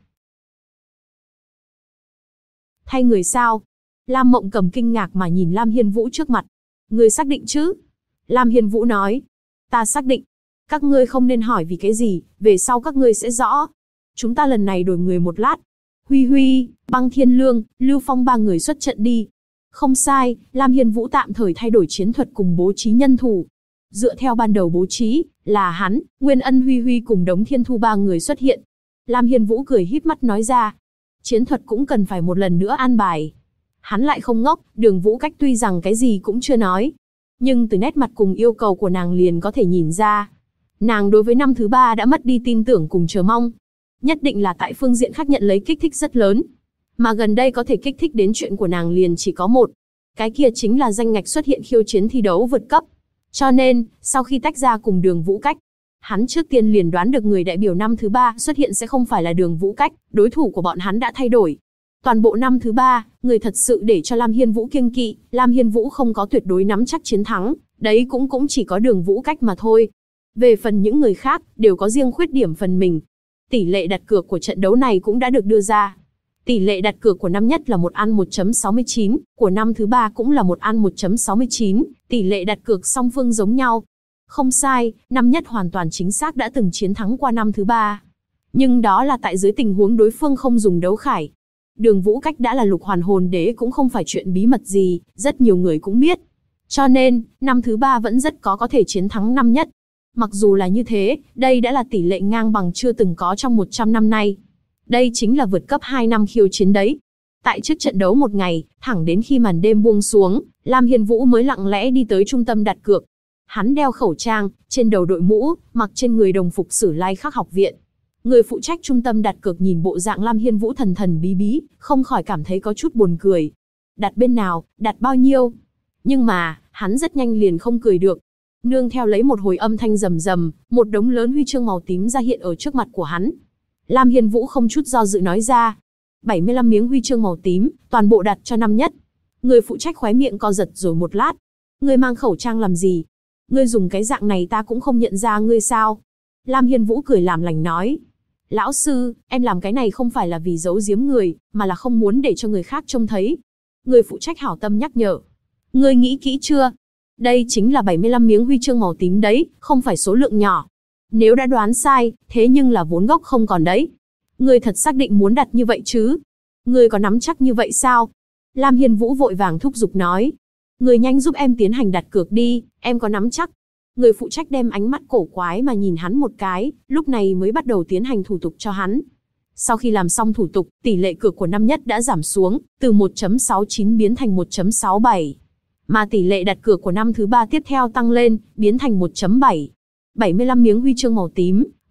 Thay người sao? Lam Mộng Cầm kinh ngạc mà nhìn Lam Hiên Vũ trước mặt. Ngươi xác định chứ? Lam Hiên Vũ nói. Ta xác định. Các ngươi không nên hỏi vì cái gì, về sau các ngươi sẽ rõ. Chúng ta lần này đổi người một lát. Huy Huy, Băng Thiên Lương, Lưu Phong ba người xuất trận đi. Không sai, Lam Hiên Vũ tạm thời thay đổi chiến thuật cùng bố trí nhân thủ. Dựa theo ban đầu bố trí, là hắn, Nguyên Ân, Huy Huy cùng Đống Thiên Thu ba người xuất hiện. Lam Hiên Vũ cười híp mắt nói ra. Chiến thuật cũng cần phải một lần nữa an bài. Hắn lại không ngốc, Đường Vũ Cách tuy rằng cái gì cũng chưa nói. Nhưng từ nét mặt cùng yêu cầu của nàng liền có thể nhìn ra. Nàng đối với năm thứ ba đã mất đi tin tưởng cùng chờ mong. Nhất định là tại phương diện khác nhận lấy kích thích rất lớn. Mà gần đây có thể kích thích đến chuyện của nàng liền chỉ có một. Cái kia chính là danh ngạch xuất hiện khiêu chiến thi đấu vượt cấp. Cho nên, sau khi tách ra cùng Đường Vũ Cách, hắn trước tiên liền đoán được người đại biểu năm thứ ba xuất hiện sẽ không phải là Đường Vũ Cách, đối thủ của bọn hắn đã thay đổi. Toàn bộ năm thứ ba, người thật sự để cho Lam Hiên Vũ kiêng kỵ, Lam Hiên Vũ không có tuyệt đối nắm chắc chiến thắng, đấy cũng chỉ có Đường Vũ Cách mà thôi. Về phần những người khác, đều có riêng khuyết điểm phần mình. Tỷ lệ đặt cược của trận đấu này cũng đã được đưa ra. Tỷ lệ đặt cược của năm nhất là 1/1 1.69, của năm thứ ba cũng là 1/1 1.69, tỷ lệ đặt cược song phương giống nhau. Không sai, năm nhất hoàn toàn chính xác đã từng chiến thắng qua năm thứ ba. Nhưng đó là tại dưới tình huống đối phương không dùng đấu khải. Đường Vũ Cách đã là lục hoàn hồn đế cũng không phải chuyện bí mật gì, rất nhiều người cũng biết. Cho nên, năm thứ ba vẫn rất có thể chiến thắng năm nhất. Mặc dù là như thế, đây đã là tỷ lệ ngang bằng chưa từng có trong 100 năm nay. Đây chính là vượt cấp 2 năm khiêu chiến đấy. Tại trước trận đấu một ngày, thẳng đến khi màn đêm buông xuống, Lam Hiên Vũ mới lặng lẽ đi tới trung tâm đặt cược. Hắn đeo khẩu trang, trên đầu đội mũ, mặc trên người đồng phục Sử Lai Khắc học viện. Người phụ trách trung tâm đặt cược nhìn bộ dạng Lam Hiên Vũ thần thần bí bí, không khỏi cảm thấy có chút buồn cười. Đặt bên nào, đặt bao nhiêu? Nhưng mà, hắn rất nhanh liền không cười được. Nương theo lấy một hồi âm thanh rầm rầm, một đống lớn huy chương màu tím ra hiện ở trước mặt của hắn. Lam Hiên Vũ không chút do dự nói ra. 75 miếng huy chương màu tím, toàn bộ đặt cho năm nhất. Người phụ trách khóe miệng co giật rồi một lát. Ngươi mang khẩu trang làm gì? Ngươi dùng cái dạng này ta cũng không nhận ra ngươi sao? Lam Hiên Vũ cười làm lành nói. Lão sư, em làm cái này không phải là vì giấu giếm người, mà là không muốn để cho người khác trông thấy. Người phụ trách hảo tâm nhắc nhở. Ngươi nghĩ kỹ chưa? Đây chính là 75 miếng huy chương màu tím đấy, không phải số lượng nhỏ. Nếu đã đoán sai, thế nhưng là vốn gốc không còn đấy. Ngươi thật xác định muốn đặt như vậy chứ? Ngươi có nắm chắc như vậy sao? Lam Hiên Vũ vội vàng thúc giục nói. Ngươi nhanh giúp em tiến hành đặt cược đi, em có nắm chắc. Người phụ trách đem ánh mắt cổ quái mà nhìn hắn một cái, lúc này mới bắt đầu tiến hành thủ tục cho hắn. Sau khi làm xong thủ tục, tỷ lệ cược của năm nhất đã giảm xuống, từ 1.69 biến thành 1.67. Mà tỷ lệ đặt cược của năm thứ ba tiếp theo tăng lên, biến thành 1.7. 75 miếng huy chương màu tím,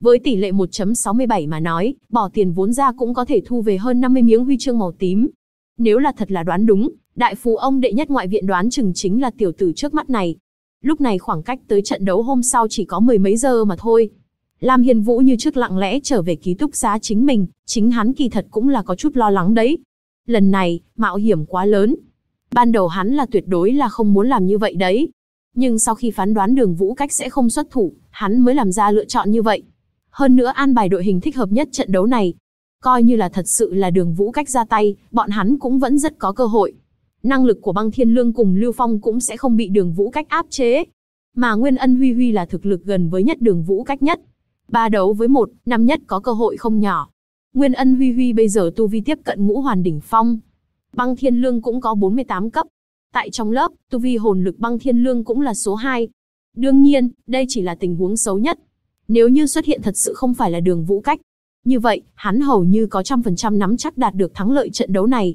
Với tỷ lệ 1.67 mà nói, bỏ tiền vốn ra cũng có thể thu về hơn 50 miếng huy chương màu tím. Nếu là thật là đoán đúng, đại phú ông đệ nhất ngoại viện đoán chừng chính là tiểu tử trước mắt này. Lúc này khoảng cách tới trận đấu hôm sau chỉ có mười mấy giờ mà thôi. Lam Hiên Vũ như trước lặng lẽ trở về ký túc xá chính mình, chính hắn kỳ thật cũng là có chút lo lắng đấy. Lần này, mạo hiểm quá lớn. Ban đầu hắn là tuyệt đối là không muốn làm như vậy đấy. Nhưng sau khi phán đoán Đường Vũ Cách sẽ không xuất thủ, hắn mới làm ra lựa chọn như vậy. Hơn nữa an bài đội hình thích hợp nhất trận đấu này. Coi như là thật sự là Đường Vũ Cách ra tay, bọn hắn cũng vẫn rất có cơ hội. Năng lực của Băng Thiên Lương cùng Lưu Phong cũng sẽ không bị Đường Vũ Cách áp chế. Mà Nguyên Ân Huy Huy là thực lực gần với nhất Đường Vũ Cách nhất. 3 đấu với 1, năm nhất có cơ hội không nhỏ. Nguyên Ân Huy Huy bây giờ tu vi tiếp cận ngũ hoàn đỉnh phong. Băng Thiên Lương cũng có 48 cấp. Tại trong lớp, tu vi hồn lực Băng Thiên Lương cũng là số 2. Đương nhiên, đây chỉ là tình huống xấu nhất. Nếu như xuất hiện thật sự không phải là Đường Vũ Cách, như vậy, hắn hầu như có 100% nắm chắc đạt được thắng lợi trận đấu này.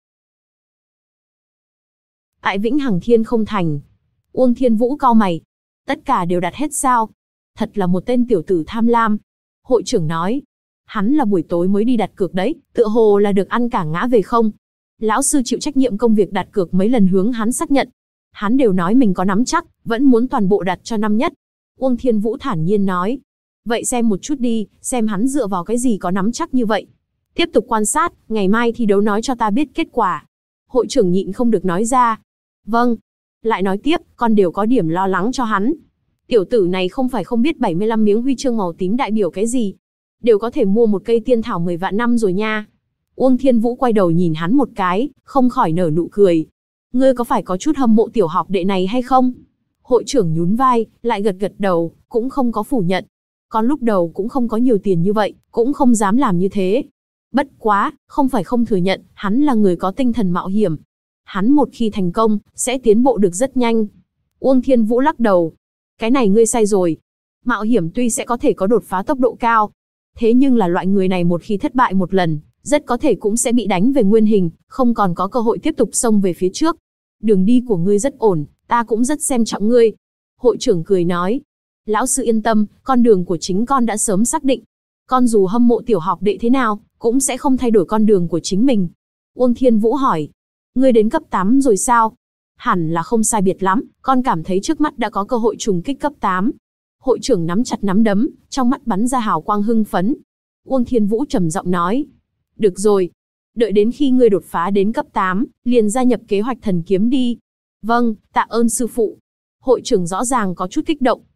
Tại Vĩnh Hằng Thiên Không Thành, Uông Thiên Vũ cau mày. Tất cả đều đặt hết sao? Thật là một tên tiểu tử tham lam. Hội trưởng nói, hắn là buổi tối mới đi đặt cược đấy, tựa hồ là được ăn cả ngã về không. Lão sư chịu trách nhiệm công việc đặt cược mấy lần hướng hắn xác nhận. Hắn đều nói mình có nắm chắc, vẫn muốn toàn bộ đặt cho năm nhất. Uông Thiên Vũ thản nhiên nói, vậy xem một chút đi, xem hắn dựa vào cái gì có nắm chắc như vậy. Tiếp tục quan sát, ngày mai thi đấu nói cho ta biết kết quả. Hội trưởng nhịn không được nói ra. Vâng. Lại nói tiếp, con đều có điểm lo lắng cho hắn. Tiểu tử này không phải không biết 75 miếng huy chương màu tím đại biểu cái gì. Đều có thể mua một cây tiên thảo 10 vạn năm rồi nha. Uông Thiên Vũ quay đầu nhìn hắn một cái, không khỏi nở nụ cười. Ngươi có phải có chút hâm mộ tiểu học đệ này hay không? Hội trưởng nhún vai, lại gật gật đầu, cũng không có phủ nhận. Con lúc đầu cũng không có nhiều tiền như vậy, cũng không dám làm như thế. Bất quá, không phải không thừa nhận, hắn là người có tinh thần mạo hiểm. Hắn một khi thành công, sẽ tiến bộ được rất nhanh. Uông Thiên Vũ lắc đầu. Cái này ngươi sai rồi. Mạo hiểm tuy sẽ có thể có đột phá tốc độ cao. Thế nhưng là loại người này một khi thất bại một lần, rất có thể cũng sẽ bị đánh về nguyên hình, không còn có cơ hội tiếp tục xông về phía trước. Đường đi của ngươi rất ổn, ta cũng rất xem trọng ngươi. Hội trưởng cười nói. Lão sư yên tâm, con đường của chính con đã sớm xác định. Con dù hâm mộ tiểu học đệ thế nào, cũng sẽ không thay đổi con đường của chính mình. Uông Thiên Vũ hỏi. Ngươi đến cấp 8 rồi sao? Hẳn là không sai biệt lắm, con cảm thấy trước mắt đã có cơ hội trùng kích cấp 8. Hội trưởng nắm chặt nắm đấm, trong mắt bắn ra hào quang hưng phấn. Uông Thiên Vũ trầm giọng nói. Được rồi, đợi đến khi ngươi đột phá đến cấp 8, liền gia nhập kế hoạch thần kiếm đi. Vâng, tạ ơn sư phụ. Hội trưởng rõ ràng có chút kích động.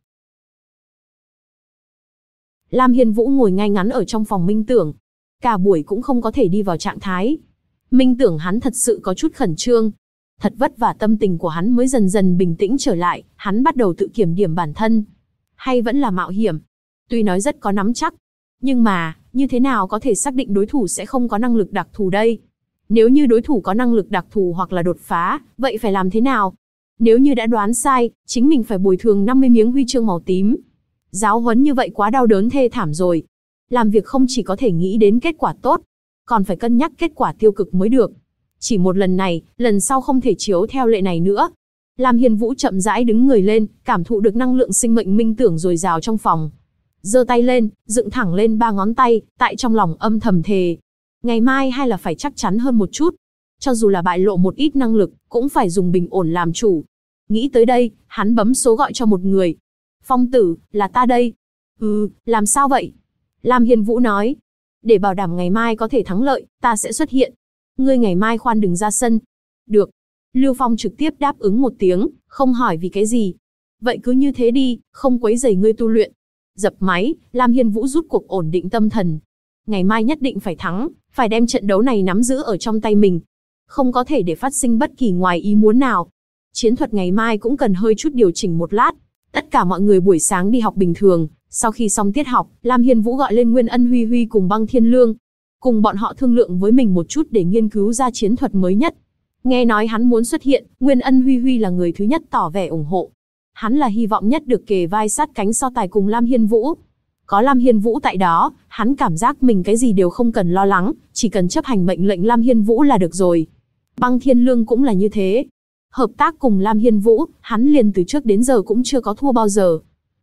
Lam Hiên Vũ ngồi ngay ngắn ở trong phòng minh tưởng. Cả buổi cũng không có thể đi vào trạng thái. Minh tưởng hắn thật sự có chút khẩn trương. Thật vất vả tâm tình của hắn mới dần dần bình tĩnh trở lại, hắn bắt đầu tự kiểm điểm bản thân. Hay vẫn là mạo hiểm. Tuy nói rất có nắm chắc, nhưng mà, như thế nào có thể xác định đối thủ sẽ không có năng lực đặc thù đây? Nếu như đối thủ có năng lực đặc thù hoặc là đột phá, vậy phải làm thế nào? Nếu như đã đoán sai, chính mình phải bồi thường 50 miếng huy chương màu tím. Giáo huấn như vậy quá đau đớn thê thảm rồi. Làm việc không chỉ có thể nghĩ đến kết quả tốt, còn phải cân nhắc kết quả tiêu cực mới được. Chỉ một lần này, lần sau không thể chiếu theo lệ này nữa. Lam Hiên Vũ chậm rãi đứng người lên, cảm thụ được năng lượng sinh mệnh minh tưởng dồi dào trong phòng. Giơ tay lên, dựng thẳng lên 3 ngón tay, tại trong lòng âm thầm thề. Ngày mai hay là phải chắc chắn hơn một chút. Cho dù là bại lộ một ít năng lực, cũng phải dùng bình ổn làm chủ. Nghĩ tới đây, hắn bấm số gọi cho một người. Phong tử, là ta đây. Làm sao vậy? Lam Hiên Vũ nói. Để bảo đảm ngày mai có thể thắng lợi, ta sẽ xuất hiện. Ngươi ngày mai khoan đừng ra sân. Được. Lưu Phong trực tiếp đáp ứng một tiếng, không hỏi vì cái gì. Vậy cứ như thế đi, không quấy rầy ngươi tu luyện. Dập máy, Lam Hiên Vũ rút cuộc ổn định tâm thần. Ngày mai nhất định phải thắng, phải đem trận đấu này nắm giữ ở trong tay mình. Không có thể để phát sinh bất kỳ ngoài ý muốn nào. Chiến thuật ngày mai cũng cần hơi chút điều chỉnh một lát. Tất cả mọi người buổi sáng đi học bình thường, sau khi xong tiết học, Lam Hiên Vũ gọi lên Nguyên Ân Huy Huy cùng Băng Thiên Lương. Cùng bọn họ thương lượng với mình một chút để nghiên cứu ra chiến thuật mới nhất. Nghe nói hắn muốn xuất hiện, Nguyên Ân Huy Huy là người thứ nhất tỏ vẻ ủng hộ. Hắn là hy vọng nhất được kề vai sát cánh so tài cùng Lam Hiên Vũ. Có Lam Hiên Vũ tại đó, hắn cảm giác mình cái gì đều không cần lo lắng, chỉ cần chấp hành mệnh lệnh Lam Hiên Vũ là được rồi. Băng Thiên Lương cũng là như thế. Hợp tác cùng Lam Hiên Vũ, hắn liền từ trước đến giờ cũng chưa có thua bao giờ.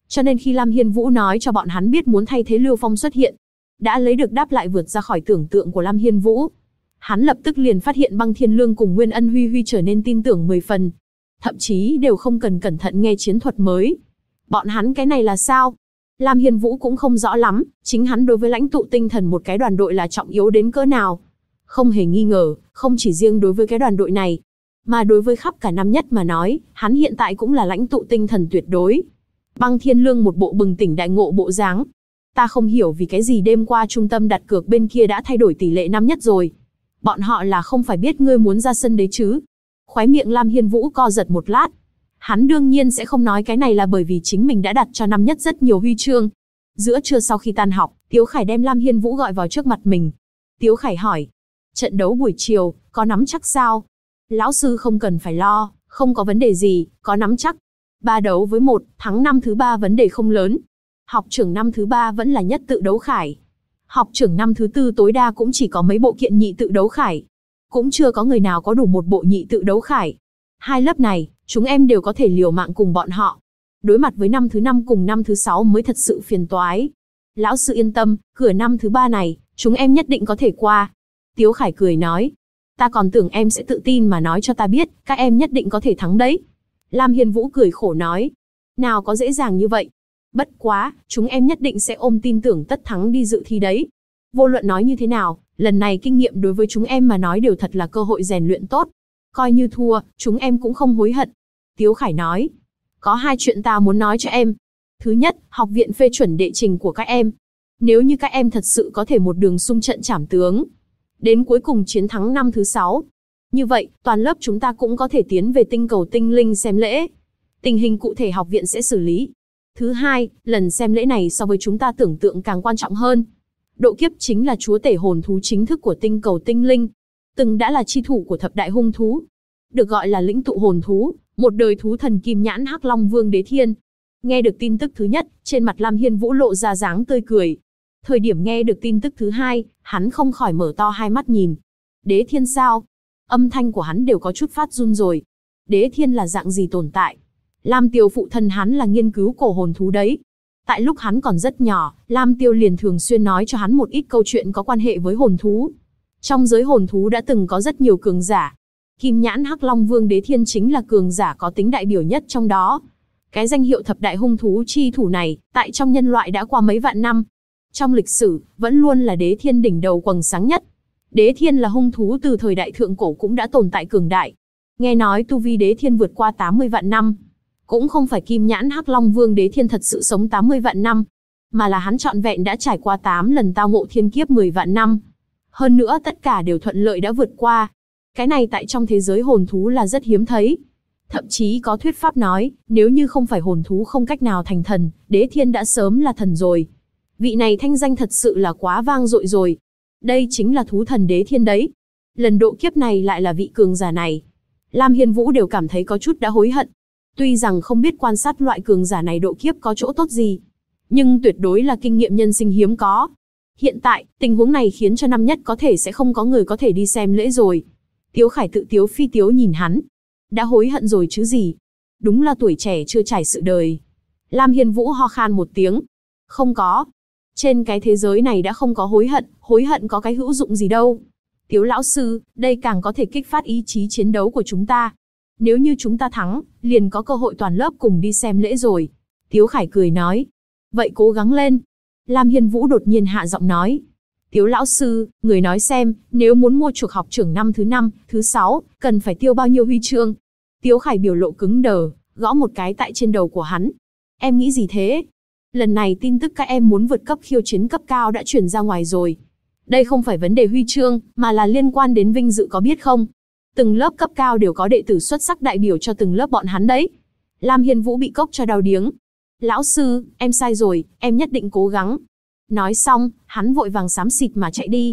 Cho nên khi Lam Hiên Vũ nói cho bọn hắn biết muốn thay thế Lưu Phong xuất hiện, đã lấy được đáp lại vượt ra khỏi tưởng tượng của Lam Hiên Vũ. Hắn lập tức liền phát hiện Băng Thiên Lương cùng Nguyên Ân Huy Huy trở nên tin tưởng 10 phần. Thậm chí đều không cần cẩn thận nghe chiến thuật mới. Bọn hắn cái này là sao? Lam Hiên Vũ cũng không rõ lắm, chính hắn đối với lãnh tụ tinh thần một cái đoàn đội là trọng yếu đến cỡ nào. Không hề nghi ngờ, không chỉ riêng đối với cái đoàn đội này, mà đối với khắp cả năm nhất mà nói, hắn hiện tại cũng là lãnh tụ tinh thần tuyệt đối. Băng Thiên Lương một bộ bừng tỉnh đại ngộ bộ dáng. Ta không hiểu vì cái gì đêm qua trung tâm đặt cược bên kia đã thay đổi tỷ lệ năm nhất rồi. Bọn họ là không phải biết ngươi muốn ra sân đấy chứ? Khóe miệng Lam Hiên Vũ co giật một lát. Hắn đương nhiên sẽ không nói cái này là bởi vì chính mình đã đặt cho năm nhất rất nhiều huy chương. Giữa trưa sau khi tan học, Tiếu Khải đem Lam Hiên Vũ gọi vào trước mặt mình. Tiếu Khải hỏi, trận đấu buổi chiều, có nắm chắc sao? Lão sư không cần phải lo, không có vấn đề gì, có nắm chắc. 3 đấu với 1, thắng năm thứ 3 vấn đề không lớn. Học trưởng năm thứ 3 vẫn là nhất tự đấu khải. Học trưởng năm thứ 4 tối đa cũng chỉ có mấy bộ kiện nhị tự đấu khải. Cũng chưa có người nào có đủ một bộ nhị tự đấu khải. 2 lớp này, chúng em đều có thể liều mạng cùng bọn họ. Đối mặt với năm thứ 5 cùng năm thứ 6 mới thật sự phiền toái. Lão sư yên tâm, cửa năm thứ 3 này, chúng em nhất định có thể qua. Tiếu Khải cười nói. Ta còn tưởng em sẽ tự tin mà nói cho ta biết, các em nhất định có thể thắng đấy. Lam Hiên Vũ cười khổ nói. Nào có dễ dàng như vậy. Bất quá, chúng em nhất định sẽ ôm tin tưởng tất thắng đi dự thi đấy. Vô luận nói như thế nào, lần này kinh nghiệm đối với chúng em mà nói đều thật là cơ hội rèn luyện tốt. Coi như thua, chúng em cũng không hối hận. Tiếu Khải nói. Có 2 chuyện ta muốn nói cho em. Thứ nhất, học viện phê chuẩn đệ trình của các em. Nếu như các em thật sự có thể một đường xung trận trảm tướng, đến cuối cùng chiến thắng năm thứ 6. Như vậy, toàn lớp chúng ta cũng có thể tiến về tinh cầu tinh linh xem lễ. Tình hình cụ thể học viện sẽ xử lý. Thứ hai, lần xem lễ này so với chúng ta tưởng tượng càng quan trọng hơn. Độ kiếp chính là chúa tể hồn thú chính thức của tinh cầu tinh linh. Từng đã là chi thủ của thập đại hung thú. Được gọi là lĩnh tụ hồn thú, một đời thú thần kim nhãn Hắc Long Vương Đế Thiên. Nghe được tin tức thứ nhất, trên mặt Lam Hiên Vũ lộ ra dáng tươi cười. Thời điểm nghe được tin tức thứ hai, hắn không khỏi mở to hai mắt nhìn. Đế Thiên sao? Âm thanh của hắn đều có chút phát run rồi. Đế Thiên là dạng gì tồn tại? Lam Tiêu phụ thân hắn là nghiên cứu cổ hồn thú đấy. Tại lúc hắn còn rất nhỏ, Lam Tiêu liền thường xuyên nói cho hắn một ít câu chuyện có quan hệ với hồn thú. Trong giới hồn thú đã từng có rất nhiều cường giả. Kim nhãn Hắc Long Vương Đế Thiên chính là cường giả có tính đại biểu nhất trong đó. Cái danh hiệu thập đại hung thú chi thủ này, tại trong nhân loại đã qua mấy vạn năm. Trong lịch sử, vẫn luôn là Đế Thiên đỉnh đầu quầng sáng nhất. Đế Thiên là hung thú từ thời đại thượng cổ cũng đã tồn tại cường đại. Nghe nói tu vi Đế Thiên vượt qua 80 vạn năm. Cũng không phải Kim nhãn Hắc Long Vương Đế Thiên thật sự sống 80 vạn năm, mà là hắn trọn vẹn đã trải qua 8 lần tao ngộ thiên kiếp 10 vạn năm. Hơn nữa tất cả đều thuận lợi đã vượt qua. Cái này tại trong thế giới hồn thú là rất hiếm thấy. Thậm chí có thuyết pháp nói, nếu như không phải hồn thú không cách nào thành thần, Đế Thiên đã sớm là thần rồi. Vị này thanh danh thật sự là quá vang dội rồi. Đây chính là thú thần Đế Thiên đấy. Lần độ kiếp này lại là vị cường giả này. Lam Hiên Vũ đều cảm thấy có chút đã hối hận. Tuy rằng không biết quan sát loại cường giả này độ kiếp có chỗ tốt gì, nhưng tuyệt đối là kinh nghiệm nhân sinh hiếm có. Hiện tại, tình huống này khiến cho năm nhất có thể sẽ không có người có thể đi xem lễ rồi. Tiếu Khải tự tiếu phi tiếu nhìn hắn. Đã hối hận rồi chứ gì. Đúng là tuổi trẻ chưa trải sự đời. Lam Hiên Vũ ho khan một tiếng. Không có. Trên cái thế giới này đã không có hối hận có cái hữu dụng gì đâu. Tiếu lão sư, đây càng có thể kích phát ý chí chiến đấu của chúng ta. Nếu như chúng ta thắng, liền có cơ hội toàn lớp cùng đi xem lễ rồi. Tiếu Khải cười nói. Vậy cố gắng lên. Lam Hiên Vũ đột nhiên hạ giọng nói. Tiếu lão sư, người nói xem, nếu muốn mua chuộc học trưởng năm thứ 5, thứ 6, cần phải tiêu bao nhiêu huy chương? Tiếu Khải biểu lộ cứng đờ, gõ một cái tại trên đầu của hắn. Em nghĩ gì thế? Lần này tin tức các em muốn vượt cấp khiêu chiến cấp cao đã truyền ra ngoài rồi. Đây không phải vấn đề huy chương, mà là liên quan đến vinh dự có biết không? Từng lớp cấp cao đều có đệ tử xuất sắc đại biểu cho từng lớp bọn hắn đấy. Lam Hiên Vũ bị cốc cho đau điếng. Lão sư, em sai rồi, em nhất định cố gắng. Nói xong, hắn vội vàng xám xịt mà chạy đi.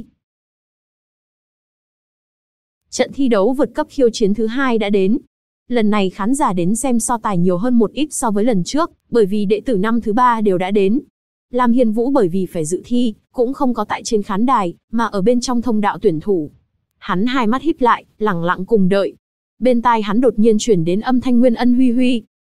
Trận thi đấu vượt cấp khiêu chiến thứ 2 đã đến. Lần này khán giả đến xem so tài nhiều hơn một ít so với lần trước, bởi vì đệ tử năm thứ 3 đều đã đến. Lam Hiên Vũ bởi vì phải dự thi, cũng không có tại trên khán đài, mà ở bên trong thông đạo tuyển thủ. Hắn hai mắt híp lại, lẳng lặng cùng đợi. Bên tai hắn đột nhiên chuyển đến âm thanh Nguyên Ân Huy Huy.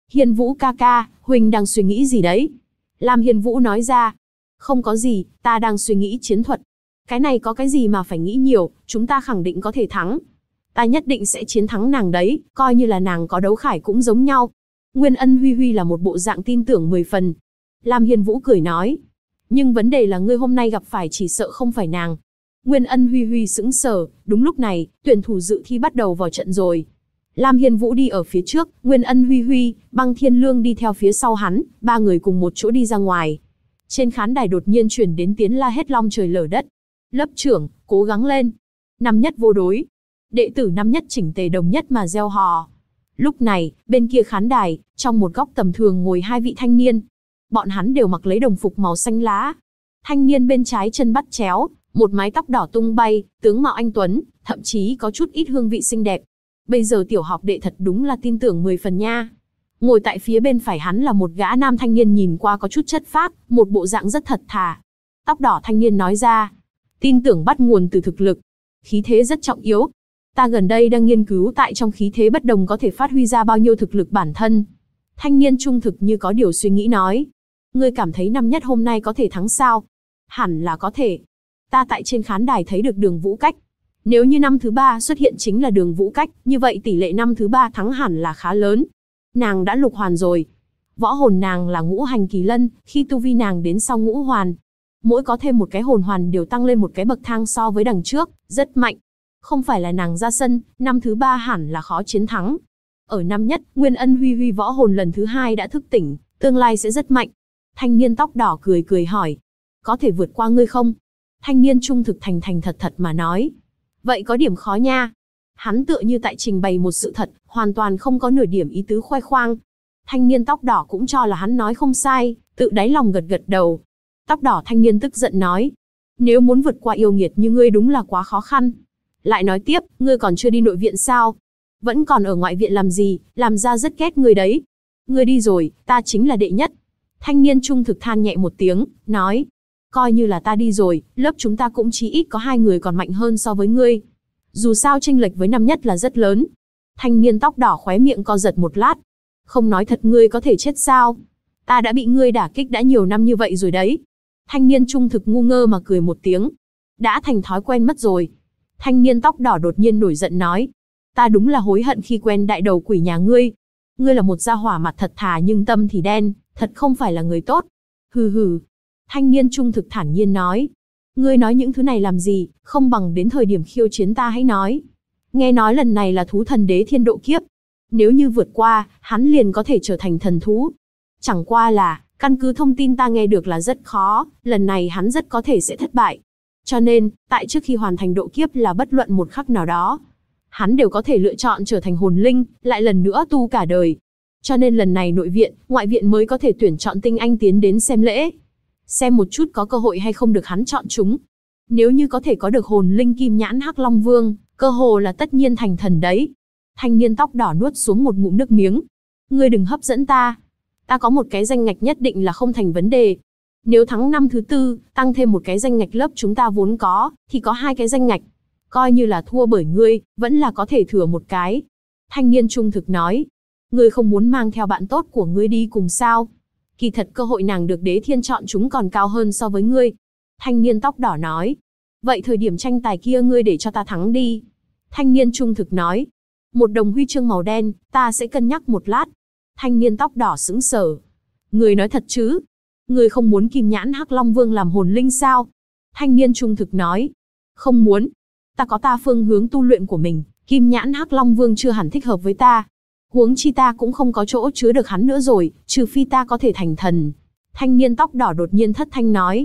Hiên Vũ ca ca, huynh đang suy nghĩ gì đấy? Lam Hiên Vũ nói ra. Không có gì, ta đang suy nghĩ chiến thuật. Cái này có cái gì mà phải nghĩ nhiều, chúng ta khẳng định có thể thắng. Ta nhất định sẽ chiến thắng nàng đấy, coi như là nàng có đấu khải cũng giống nhau. Nguyên Ân Huy Huy là một bộ dạng tin tưởng 10 phần. Lam Hiên Vũ cười nói. Nhưng vấn đề là ngươi hôm nay gặp phải chỉ sợ không phải nàng. Nguyên Ân Huy Huy sững sờ, đúng lúc này, tuyển thủ dự thi bắt đầu vào trận rồi. Lam Hiên Vũ đi ở phía trước, Nguyên Ân Huy Huy, Băng Thiên Lương đi theo phía sau hắn, ba người cùng một chỗ đi ra ngoài. Trên khán đài đột nhiên chuyển đến tiếng la hét long trời lở đất. Lớp trưởng, cố gắng lên. Năm nhất vô đối. Đệ tử năm nhất chỉnh tề đồng nhất mà reo hò. Lúc này, bên kia khán đài, trong một góc tầm thường ngồi hai vị thanh niên. Bọn hắn đều mặc lấy đồng phục màu xanh lá. Thanh niên bên trái chân bắt chéo, một mái tóc đỏ tung bay, tướng mạo anh tuấn, thậm chí có chút ít hương vị xinh đẹp. Bây giờ tiểu học đệ thật đúng là tin tưởng 10 phần nha. Ngồi tại phía bên phải hắn là một gã nam thanh niên nhìn qua có chút chất phác, một bộ dạng rất thật thà. Tóc đỏ thanh niên nói ra, tin tưởng bắt nguồn từ thực lực. Khí thế rất trọng yếu. Ta gần đây đang nghiên cứu tại trong khí thế bất đồng có thể phát huy ra bao nhiêu thực lực bản thân. Thanh niên trung thực như có điều suy nghĩ nói. Ngươi cảm thấy năm nhất hôm nay có thể thắng sao? Hẳn là có thể. Ta tại trên khán đài thấy được Đường Vũ Cách. Nếu như năm thứ 3 xuất hiện chính là Đường Vũ Cách, như vậy tỷ lệ năm thứ 3 thắng hẳn là khá lớn. Nàng đã lục hoàn rồi. Võ hồn nàng là ngũ hành kỳ lân, khi tu vi nàng đến sau ngũ hoàn. Mỗi có thêm một cái hồn hoàn đều tăng lên một cái bậc thang so với đằng trước, rất mạnh. Không phải là nàng ra sân, năm thứ 3 hẳn là khó chiến thắng. Ở năm nhất, Nguyên Ân Huy Huy võ hồn lần thứ 2 đã thức tỉnh, tương lai sẽ rất mạnh. Thanh niên tóc đỏ cười cười hỏi. Có thể vượt qua ngươi không? Thanh niên trung thực thành thành thật thật mà nói. Vậy có điểm khó nha. Hắn tựa như tại trình bày một sự thật, hoàn toàn không có nửa điểm ý tứ khoe khoang. Thanh niên tóc đỏ cũng cho là hắn nói không sai, tự đáy lòng gật gật đầu. Tóc đỏ thanh niên tức giận nói. Nếu muốn vượt qua yêu nghiệt như ngươi đúng là quá khó khăn. Lại nói tiếp, ngươi còn chưa đi nội viện sao? Vẫn còn ở ngoại viện làm gì, làm ra rất ghét ngươi đấy. Ngươi đi rồi, ta chính là đệ nhất. Thanh niên trung thực than nhẹ một tiếng, nói. Coi như là ta đi rồi, lớp chúng ta cũng chí ít có 2 người còn mạnh hơn so với ngươi. Dù sao chênh lệch với năm nhất là rất lớn. Thanh niên tóc đỏ khóe miệng co giật một lát. Không nói thật ngươi có thể chết sao? Ta đã bị ngươi đả kích đã nhiều năm như vậy rồi đấy. Thanh niên trung thực ngu ngơ mà cười một tiếng. Đã thành thói quen mất rồi. Thanh niên tóc đỏ đột nhiên nổi giận nói. Ta đúng là hối hận khi quen đại đầu quỷ nhà ngươi. Ngươi là một gia hỏa mặt thật thà nhưng tâm thì đen, thật không phải là người tốt. Hừ hừ. Thanh niên trung thực thản nhiên nói. Ngươi nói những thứ này làm gì, không bằng đến thời điểm khiêu chiến ta hãy nói. Nghe nói lần này là thú thần đế thiên độ kiếp. Nếu như vượt qua, hắn liền có thể trở thành thần thú. Chẳng qua là, căn cứ thông tin ta nghe được là rất khó, lần này hắn rất có thể sẽ thất bại. Cho nên, tại trước khi hoàn thành độ kiếp là bất luận một khắc nào đó, hắn đều có thể lựa chọn trở thành hồn linh, lại lần nữa tu cả đời. Cho nên lần này nội viện, ngoại viện mới có thể tuyển chọn tinh anh tiến đến xem lễ. Xem một chút có cơ hội hay không được hắn chọn chúng. Nếu như có thể có được hồn linh kim nhãn Hắc Long Vương, cơ hồ là tất nhiên thành thần đấy. Thanh niên tóc đỏ nuốt xuống một ngụm nước miếng. Ngươi đừng hấp dẫn ta. Ta có một cái danh ngạch nhất định là không thành vấn đề. Nếu thắng năm thứ 4, tăng thêm một cái danh ngạch lớp chúng ta vốn có, thì có 2 cái danh ngạch. Coi như là thua bởi ngươi, vẫn là có thể thừa một cái. Thanh niên trung thực nói. Ngươi không muốn mang theo bạn tốt của ngươi đi cùng sao? Kỳ thật cơ hội nàng được đế thiên chọn chúng còn cao hơn so với ngươi. Thanh niên tóc đỏ nói. Vậy thời điểm tranh tài kia ngươi để cho ta thắng đi. Thanh niên trung thực nói. Một đồng huy chương màu đen, ta sẽ cân nhắc một lát. Thanh niên tóc đỏ sững sờ. Ngươi nói thật chứ? Ngươi không muốn kim nhãn Hắc Long Vương làm hồn linh sao? Thanh niên trung thực nói. Không muốn. Ta có ta phương hướng tu luyện của mình, kim nhãn Hắc Long Vương chưa hẳn thích hợp với ta. Huống chi ta cũng không có chỗ chứa được hắn nữa rồi, trừ phi ta có thể thành thần. Thanh niên tóc đỏ đột nhiên thất thanh nói.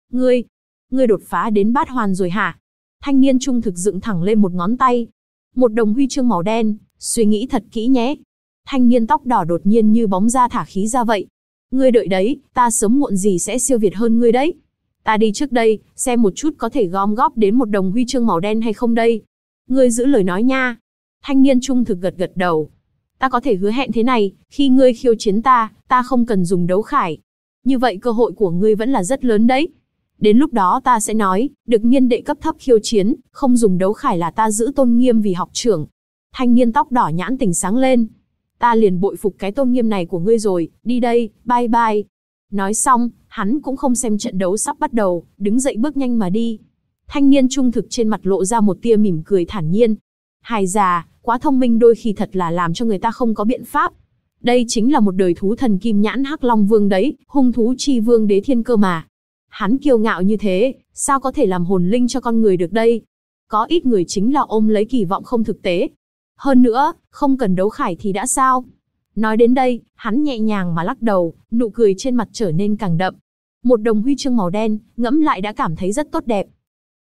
Ngươi đột phá đến bát hoàn rồi hả? Thanh niên trung thực dựng thẳng lên một ngón tay. Một đồng huy chương màu đen, suy nghĩ thật kỹ nhé. Thanh niên tóc đỏ đột nhiên như bóng ra thả khí ra vậy. Ngươi đợi đấy, ta sớm muộn gì sẽ siêu việt hơn ngươi đấy. Ta đi trước đây, xem một chút có thể gom góp đến một đồng huy chương màu đen hay không đây. Ngươi giữ lời nói nha. Thanh niên trung thực gật gật đầu. Ta có thể hứa hẹn thế này, khi ngươi khiêu chiến ta, ta không cần dùng đấu khải. Như vậy cơ hội của ngươi vẫn là rất lớn đấy. Đến lúc đó ta sẽ nói, được niên đệ cấp thấp khiêu chiến, không dùng đấu khải là ta giữ tôn nghiêm vì học trưởng. Thanh niên tóc đỏ nhãn tỉnh sáng lên. Ta liền bội phục cái tôn nghiêm này của ngươi rồi, đi đây, bye bye. Nói xong, hắn cũng không xem trận đấu sắp bắt đầu, đứng dậy bước nhanh mà đi. Thanh niên trung thực trên mặt lộ ra một tia mỉm cười thản nhiên. Hài già, quá thông minh đôi khi thật là làm cho người ta không có biện pháp. Đây chính là một đời thú thần kim nhãn Hắc Long Vương đấy, hung thú chi vương đế thiên cơ mà. Hắn kiêu ngạo như thế, sao có thể làm hồn linh cho con người được đây? Có ít người chính là ôm lấy kỳ vọng không thực tế. Hơn nữa, không cần đấu khải thì đã sao? Nói đến đây, hắn nhẹ nhàng mà lắc đầu, nụ cười trên mặt trở nên càng đậm. Một đồng huy chương màu đen, ngẫm lại đã cảm thấy rất tốt đẹp.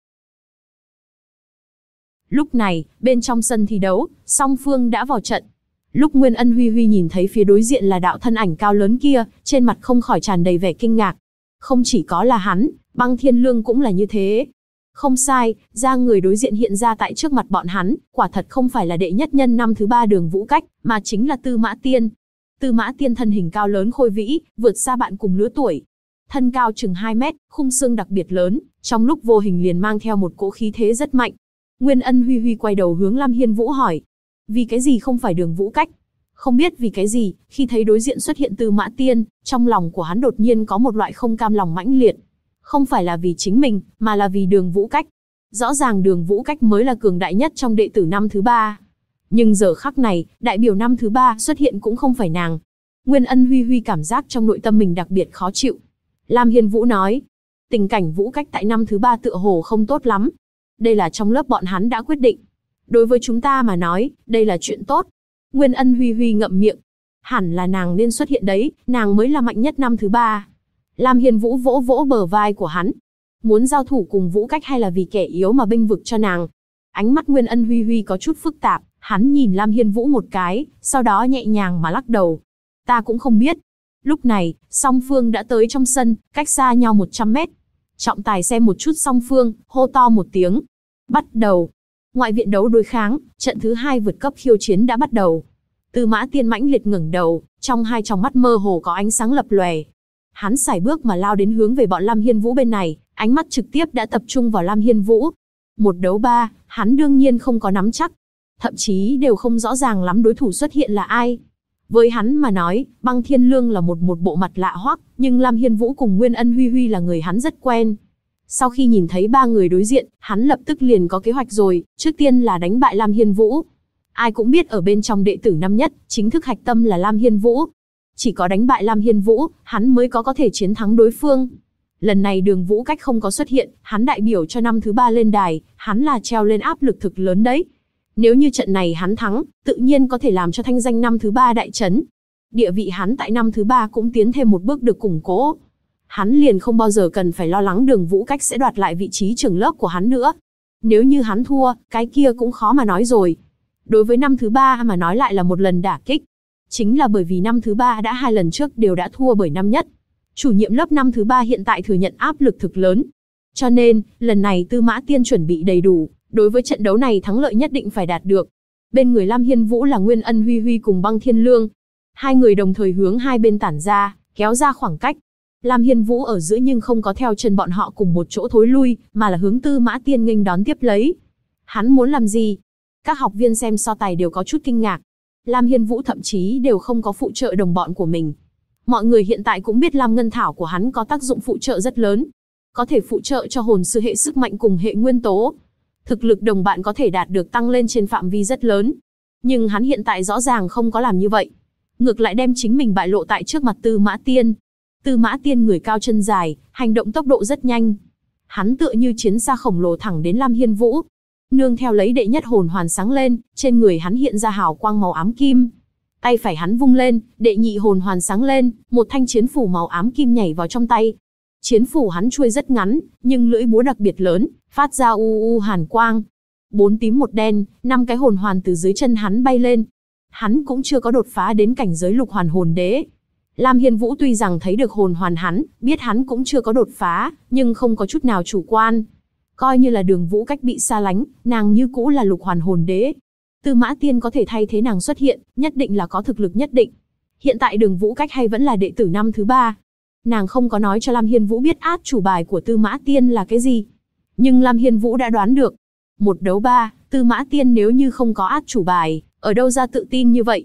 Lúc này, bên trong sân thi đấu, song phương đã vào trận. Lúc Nguyên Ân Huy Huy nhìn thấy phía đối diện là đạo thân ảnh cao lớn kia, trên mặt không khỏi tràn đầy vẻ kinh ngạc. Không chỉ có là hắn, Băng Thiên Lương cũng là như thế. Không sai, ra người đối diện hiện ra tại trước mặt bọn hắn, quả thật không phải là đệ nhất nhân năm thứ 3 Đường Vũ Cách, mà chính là Tư Mã Tiên. Tư Mã Tiên thân hình cao lớn khôi vĩ, vượt xa bạn cùng lứa tuổi. Thân cao chừng 2 mét, khung xương đặc biệt lớn, trong lúc vô hình liền mang theo một cỗ khí thế rất mạnh. Nguyên Ân Huy Huy quay đầu hướng Lam Hiên Vũ hỏi. Vì cái gì không phải Đường Vũ Cách? Không biết vì cái gì, khi thấy đối diện xuất hiện Tư Mã Tiên, trong lòng của hắn đột nhiên có một loại không cam lòng mãnh liệt. Không phải là vì chính mình, mà là vì Đường Vũ Cách. Rõ ràng Đường Vũ Cách mới là cường đại nhất trong đệ tử năm thứ 3. Nhưng giờ khắc này, đại biểu năm thứ 3 xuất hiện cũng không phải nàng. Nguyên Ân Huy Huy cảm giác trong nội tâm mình đặc biệt khó chịu. Lam Hiên Vũ nói, tình cảnh Vũ Cách tại năm thứ 3 tựa hồ không tốt lắm. Đây là trong lớp bọn hắn đã quyết định. Đối với chúng ta mà nói, đây là chuyện tốt. Nguyên Ân Huy Huy ngậm miệng. Hẳn là nàng nên xuất hiện đấy, nàng mới là mạnh nhất năm thứ 3. Lam Hiên Vũ vỗ vỗ bờ vai của hắn. Muốn giao thủ cùng Vũ Cách hay là vì kẻ yếu mà bênh vực cho nàng? Ánh mắt Nguyên Ân Huy Huy có chút phức tạp, hắn nhìn Lam Hiên Vũ một cái, sau đó nhẹ nhàng mà lắc đầu. Ta cũng không biết. Lúc này, song phương đã tới trong sân, cách xa nhau 100 mét. Trọng tài xem một chút song phương, hô to một tiếng. Bắt đầu. Ngoại viện đấu đối kháng, trận thứ 2 vượt cấp khiêu chiến đã bắt đầu. Tư Mã Tiên mãnh liệt ngẩng đầu, trong hai tròng mắt mơ hồ có ánh sáng lập lòe. Hắn sải bước mà lao đến hướng về bọn Lam Hiên Vũ bên này, ánh mắt trực tiếp đã tập trung vào Lam Hiên Vũ. 1 đấu 3, hắn đương nhiên không có nắm chắc. Thậm chí đều không rõ ràng lắm đối thủ xuất hiện là ai. Với hắn mà nói, Băng Thiên Lương là một bộ mặt lạ hoắc, nhưng Lam Hiên Vũ cùng Nguyên Ân Huy Huy là người hắn rất quen. Sau khi nhìn thấy 3 người đối diện, hắn lập tức liền có kế hoạch rồi, trước tiên là đánh bại Lam Hiên Vũ. Ai cũng biết ở bên trong đệ tử năm nhất, chính thức hạch tâm là Lam Hiên Vũ. Chỉ có đánh bại Lam Hiên Vũ, hắn mới có thể chiến thắng đối phương. Lần này Đường Vũ Cách không có xuất hiện, hắn đại biểu cho năm thứ 3 lên đài, hắn là treo lên áp lực thực lớn đấy. Nếu như trận này hắn thắng, tự nhiên có thể làm cho thanh danh năm thứ 3 đại chấn. Địa vị hắn tại năm thứ 3 cũng tiến thêm một bước được củng cố. Hắn liền không bao giờ cần phải lo lắng Đường Vũ Cách sẽ đoạt lại vị trí trưởng lớp của hắn nữa. Nếu như hắn thua, cái kia cũng khó mà nói rồi. Đối với năm thứ 3 mà nói lại là một lần đả kích. Chính là bởi vì năm thứ 3 đã 2 lần trước đều đã thua bởi năm nhất. Chủ nhiệm lớp năm thứ 3 hiện tại thừa nhận áp lực thực lớn. Cho nên, lần này Tư Mã Tiên chuẩn bị đầy đủ, đối với trận đấu này thắng lợi nhất định phải đạt được. Bên người Lam Hiên Vũ là Nguyên Ân Huy Huy cùng Băng Thiên Lương. Hai người đồng thời hướng hai bên tản ra, kéo ra khoảng cách. Lam Hiên Vũ ở giữa nhưng không có theo chân bọn họ cùng một chỗ thối lui, mà là hướng Tư Mã Tiên nghênh đón tiếp lấy. Hắn muốn làm gì? Các học viên xem so tài đều có chút kinh ngạc. Lam Hiên Vũ thậm chí đều không có phụ trợ đồng bọn của mình. Mọi người hiện tại cũng biết Lam Ngân Thảo của hắn có tác dụng phụ trợ rất lớn. Có thể phụ trợ cho hồn sư hệ sức mạnh cùng hệ nguyên tố. Thực lực đồng bạn có thể đạt được tăng lên trên phạm vi rất lớn. Nhưng hắn hiện tại rõ ràng không có làm như vậy. Ngược lại đem chính mình bại lộ tại trước mặt Tư Mã Tiên. Tư Mã Tiên người cao chân dài, hành động tốc độ rất nhanh. Hắn tựa như chiến xa khổng lồ thẳng đến Lam Hiên Vũ. Nương theo lấy đệ nhất hồn hoàn sáng lên, trên người hắn hiện ra hào quang màu ám kim. Tay phải hắn vung lên, đệ nhị hồn hoàn sáng lên, một thanh chiến phủ màu ám kim nhảy vào trong tay. Chiến phủ hắn chuôi rất ngắn, nhưng lưỡi búa đặc biệt lớn, phát ra u hàn quang. 4 tím 1 đen, 5 cái hồn hoàn từ dưới chân hắn bay lên. Hắn cũng chưa có đột phá đến cảnh giới lục hoàn hồn đế. Lam Hiên Vũ tuy rằng thấy được hồn hoàn hắn, biết hắn cũng chưa có đột phá, nhưng không có chút nào chủ quan. Coi như là Đường Vũ Cách bị xa lánh, nàng như cũ là lục hoàn hồn đế. Tư Mã Tiên có thể thay thế nàng xuất hiện, nhất định là có thực lực nhất định. Hiện tại Đường Vũ Cách hay vẫn là đệ tử năm thứ 3. Nàng không có nói cho Lam Hiên Vũ biết át chủ bài của Tư Mã Tiên là cái gì. Nhưng Lam Hiên Vũ đã đoán được. 1 đấu 3, Tư Mã Tiên nếu như không có át chủ bài, ở đâu ra tự tin như vậy.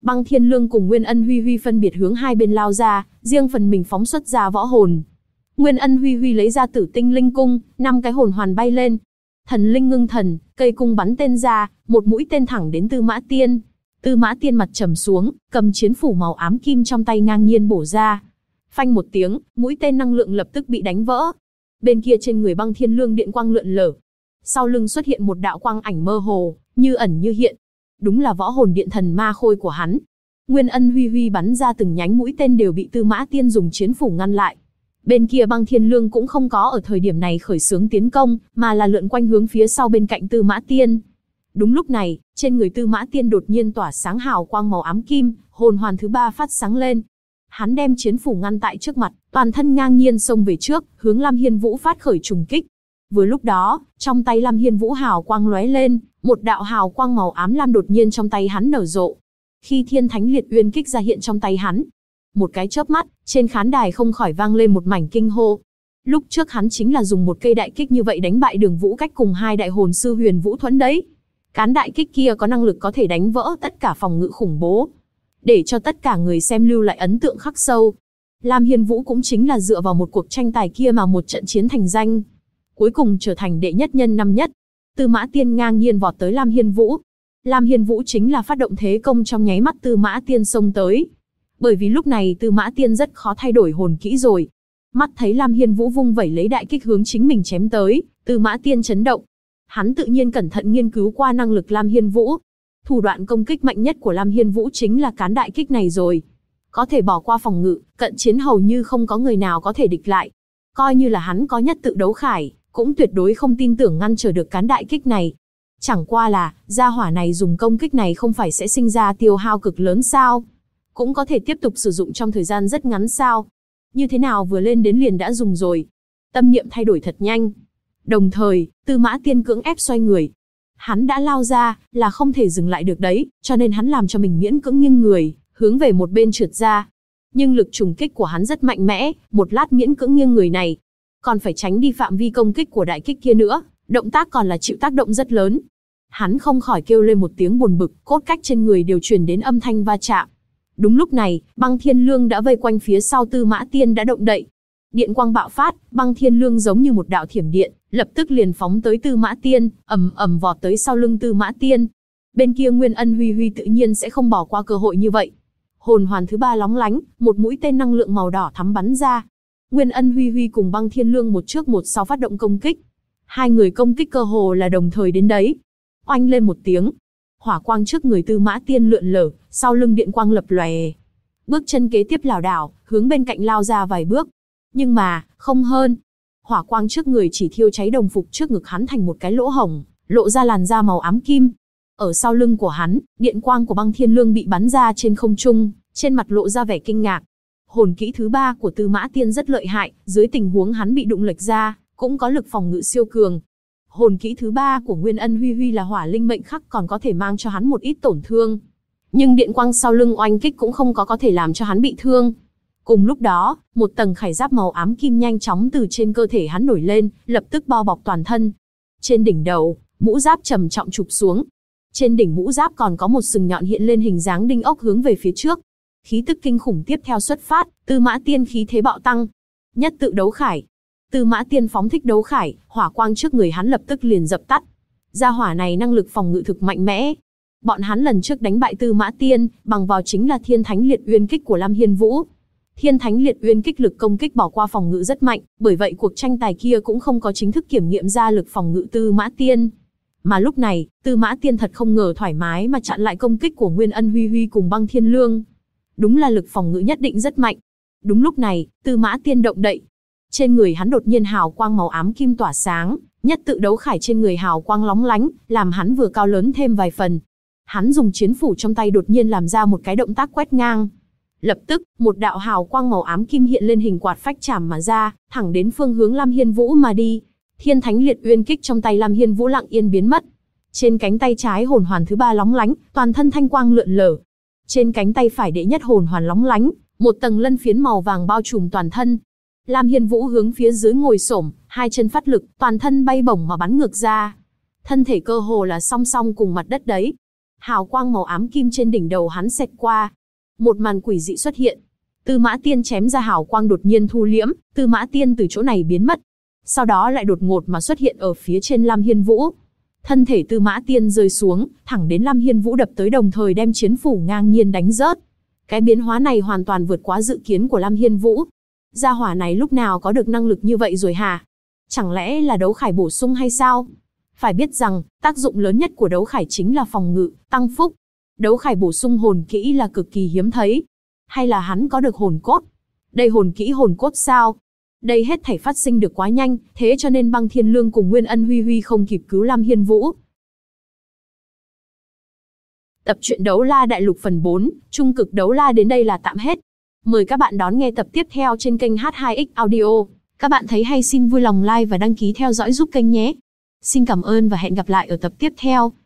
Băng Thiên Lương cùng Nguyên Ân Huy Huy phân biệt hướng hai bên lao ra, riêng phần mình phóng xuất ra võ hồn. Nguyên Ân Huy Huy lấy ra Tử Tinh Linh Cung, 5 cái hồn hoàn bay lên. Thần linh ngưng thần, cây cung bắn tên ra, một mũi tên thẳng đến Tư Mã Tiên. Tư Mã Tiên mặt trầm xuống, cầm chiến phủ màu ám kim trong tay ngang nhiên bổ ra. Phanh một tiếng, mũi tên năng lượng lập tức bị đánh vỡ. Bên kia trên người Băng Thiên Lương điện quang lượn lờ. Sau lưng xuất hiện một đạo quang ảnh mơ hồ, như ẩn như hiện. Đúng là võ hồn điện thần ma khôi của hắn. Nguyên Ân Huy Huy bắn ra từng nhánh mũi tên đều bị Tư Mã Tiên dùng chiến phủ ngăn lại. Bên kia Băng Thiên Lương cũng không có ở thời điểm này khởi xướng tiến công, mà là lượn quanh hướng phía sau bên cạnh Tư Mã Tiên. Đúng lúc này, trên người Tư Mã Tiên đột nhiên tỏa sáng hào quang màu ám kim, hồn hoàn thứ 3 phát sáng lên. Hắn đem chiến phủ ngăn tại trước mặt, toàn thân ngang nhiên xông về trước, hướng Lam Hiên Vũ phát khởi trùng kích. Vừa lúc đó, trong tay Lam Hiên Vũ hào quang lóe lên, một đạo hào quang màu ám lam đột nhiên trong tay hắn nở rộ. Khi Thiên Thánh Liệt Uyên kích ra hiện trong tay hắn, một cái chớp mắt, trên khán đài không khỏi vang lên một mảnh kinh hô. Lúc trước hắn chính là dùng một cây đại kích như vậy đánh bại Đường Vũ Cách cùng hai đại hồn sư Huyền Vũ Thuẫn đấy. Cán đại kích kia có năng lực có thể đánh vỡ tất cả phòng ngự khủng bố, để cho tất cả người xem lưu lại ấn tượng khắc sâu. Lam Hiên Vũ cũng chính là dựa vào một cuộc tranh tài kia mà một trận chiến thành danh, cuối cùng trở thành đệ nhất nhân năm nhất. Tư Mã Tiên ngang nhiên vọt tới Lam Hiên Vũ. Lam Hiên Vũ chính là phát động thế công trong nháy mắt Tư Mã Tiên xông tới. Bởi vì lúc này Tư Mã Tiên rất khó thay đổi hồn kỹ rồi. Mắt thấy Lam Hiên Vũ vung vẩy lấy đại kích hướng chính mình chém tới, Tư Mã Tiên chấn động. Hắn tự nhiên cẩn thận nghiên cứu qua năng lực Lam Hiên Vũ. Thủ đoạn công kích mạnh nhất của Lam Hiên Vũ chính là cán đại kích này rồi. Có thể bỏ qua phòng ngự, cận chiến hầu như không có người nào có thể địch lại. Coi như là hắn có nhất tự đấu khải, cũng tuyệt đối không tin tưởng ngăn trở được cán đại kích này. Chẳng qua là, gia hỏa này dùng công kích này không phải sẽ sinh ra tiêu hao cực lớn sao? Cũng có thể tiếp tục sử dụng trong thời gian rất ngắn sao? Như thế nào vừa lên đến liền đã dùng rồi? Tâm niệm thay đổi thật nhanh. Đồng thời, Tư Mã Tiên cưỡng ép xoay người. Hắn đã lao ra, là không thể dừng lại được đấy, cho nên hắn làm cho mình miễn cưỡng nghiêng người, hướng về một bên trượt ra. Nhưng lực trùng kích của hắn rất mạnh mẽ, một lát miễn cưỡng nghiêng người này, còn phải tránh đi phạm vi công kích của đại kích kia nữa, động tác còn là chịu tác động rất lớn. Hắn không khỏi kêu lên một tiếng buồn bực, cốt cách trên người đều truyền đến âm thanh va chạm. Đúng lúc này, Băng Thiên Lương đã vây quanh phía sau Tư Mã Tiên đã động đậy. Điện quang bạo phát, Băng Thiên Lương giống như một đạo thiểm điện, lập tức liền phóng tới Tư Mã Tiên, ầm ầm vọt tới sau lưng Tư Mã Tiên. Bên kia Nguyên Ân Huy Huy tự nhiên sẽ không bỏ qua cơ hội như vậy. Hồn hoàn thứ 3 lóng lánh, một mũi tên năng lượng màu đỏ thắm bắn ra. Nguyên Ân Huy Huy cùng Băng Thiên Lương một trước một sau phát động công kích. Hai người công kích cơ hồ là đồng thời đến đấy. Oanh lên một tiếng, hỏa quang trước người Tư Mã Tiên lượn lờ, sau lưng điện quang lập lòe. Bước chân kế tiếp lảo đảo, hướng bên cạnh lao ra vài bước. Nhưng mà, không hơn. Hỏa quang trước người chỉ thiêu cháy đồng phục trước ngực hắn thành một cái lỗ hổng, lộ ra làn da màu ám kim. Ở sau lưng của hắn, điện quang của Băng Thiên Lương bị bắn ra trên không trung, trên mặt lộ ra vẻ kinh ngạc. Hồn kỹ thứ 3 của Tư Mã Tiên rất lợi hại, dưới tình huống hắn bị đụng lệch ra, cũng có lực phòng ngự siêu cường. Hồn kỹ thứ 3 của Nguyên Ân Huy Huy là hỏa linh mệnh khắc, còn có thể mang cho hắn một ít tổn thương. Nhưng điện quang sau lưng oanh kích cũng không có thể làm cho hắn bị thương. Cùng lúc đó, một tầng khải giáp màu ám kim nhanh chóng từ trên cơ thể hắn nổi lên, lập tức bao bọc toàn thân. Trên đỉnh đầu, mũ giáp trầm trọng chụp xuống. Trên đỉnh mũ giáp còn có một sừng nhọn hiện lên hình dáng đinh ốc hướng về phía trước. Khí tức kinh khủng tiếp theo xuất phát, Tư Mã Tiên khí thế bạo tăng. Nhất tự đấu khải. Tư Mã Tiên phóng thích đấu khải, hỏa quang trước người hắn lập tức liền dập tắt. Gia hỏa này năng lực phòng ngự thực mạnh mẽ. Bọn hắn lần trước đánh bại Tư Mã Tiên, bằng vào chính là Thiên Thánh Liệt Uyên kích của Lam Hiên Vũ. Thiên Thánh Liệt Uyên kích lực công kích bỏ qua phòng ngự rất mạnh, bởi vậy cuộc tranh tài kia cũng không có chính thức kiểm nghiệm ra lực phòng ngự Tư Mã Tiên. Mà lúc này, Tư Mã Tiên thật không ngờ thoải mái mà chặn lại công kích của Nguyên Ân Huy Huy cùng Băng Thiên Lương. Đúng là lực phòng ngự nhất định rất mạnh. Đúng lúc này, Tư Mã Tiên động đậy. Trên người hắn đột nhiên hào quang màu ám kim tỏa sáng, nhất tự đấu khải trên người hào quang lóng lánh, làm hắn vừa cao lớn thêm vài phần. Hắn dùng chiến phủ trong tay đột nhiên làm ra một cái động tác quét ngang. Lập tức, một đạo hào quang màu ám kim hiện lên hình quạt phách chạm mà ra, thẳng đến phương hướng Lam Hiên Vũ mà đi. Thiên Thánh Liệt Uyên kích trong tay Lam Hiên Vũ lặng yên biến mất. Trên cánh tay trái hồn hoàn thứ 3 lóng lánh, toàn thân thanh quang lượn lờ. Trên cánh tay phải đệ nhất hồn hoàn lóng lánh, một tầng lân phiến màu vàng bao trùm toàn thân. Lam Hiên Vũ hướng phía dưới ngồi xổm, hai chân phát lực, toàn thân bay bổng mà bắn ngược ra. Thân thể cơ hồ là song song cùng mặt đất đấy. Hào quang màu ám kim trên đỉnh đầu hắn xẹt qua. Một màn quỷ dị xuất hiện. Tư Mã Tiên chém ra hào quang đột nhiên thu liễm, Tư Mã Tiên từ chỗ này biến mất. Sau đó lại đột ngột mà xuất hiện ở phía trên Lam Hiên Vũ. Thân thể Tư Mã Tiên rơi xuống, thẳng đến Lam Hiên Vũ đập tới, đồng thời đem chiến phủ ngang nhiên đánh rớt. Cái biến hóa này hoàn toàn vượt quá dự kiến của Lam Hiên Vũ. Gia hỏa này lúc nào có được năng lực như vậy rồi hả? Chẳng lẽ là đấu khải bổ sung hay sao? Phải biết rằng, tác dụng lớn nhất của đấu khải chính là phòng ngự, tăng phúc. Đấu khải bổ sung hồn kỹ là cực kỳ hiếm thấy. Hay là hắn có được hồn cốt? Đây hồn kỹ hồn cốt sao? Đây hết thảy phát sinh được quá nhanh, thế cho nên Băng Thiên Lương cùng Nguyên Ân Huy Huy không kịp cứu Lam Hiên Vũ. Tập truyện Đấu La Đại Lục phần 4, Trung cực Đấu La đến đây là tạm hết. Mời các bạn đón nghe tập tiếp theo trên kênh H2X Audio. Các bạn thấy hay xin vui lòng like và đăng ký theo dõi giúp kênh nhé. Xin cảm ơn và hẹn gặp lại ở tập tiếp theo.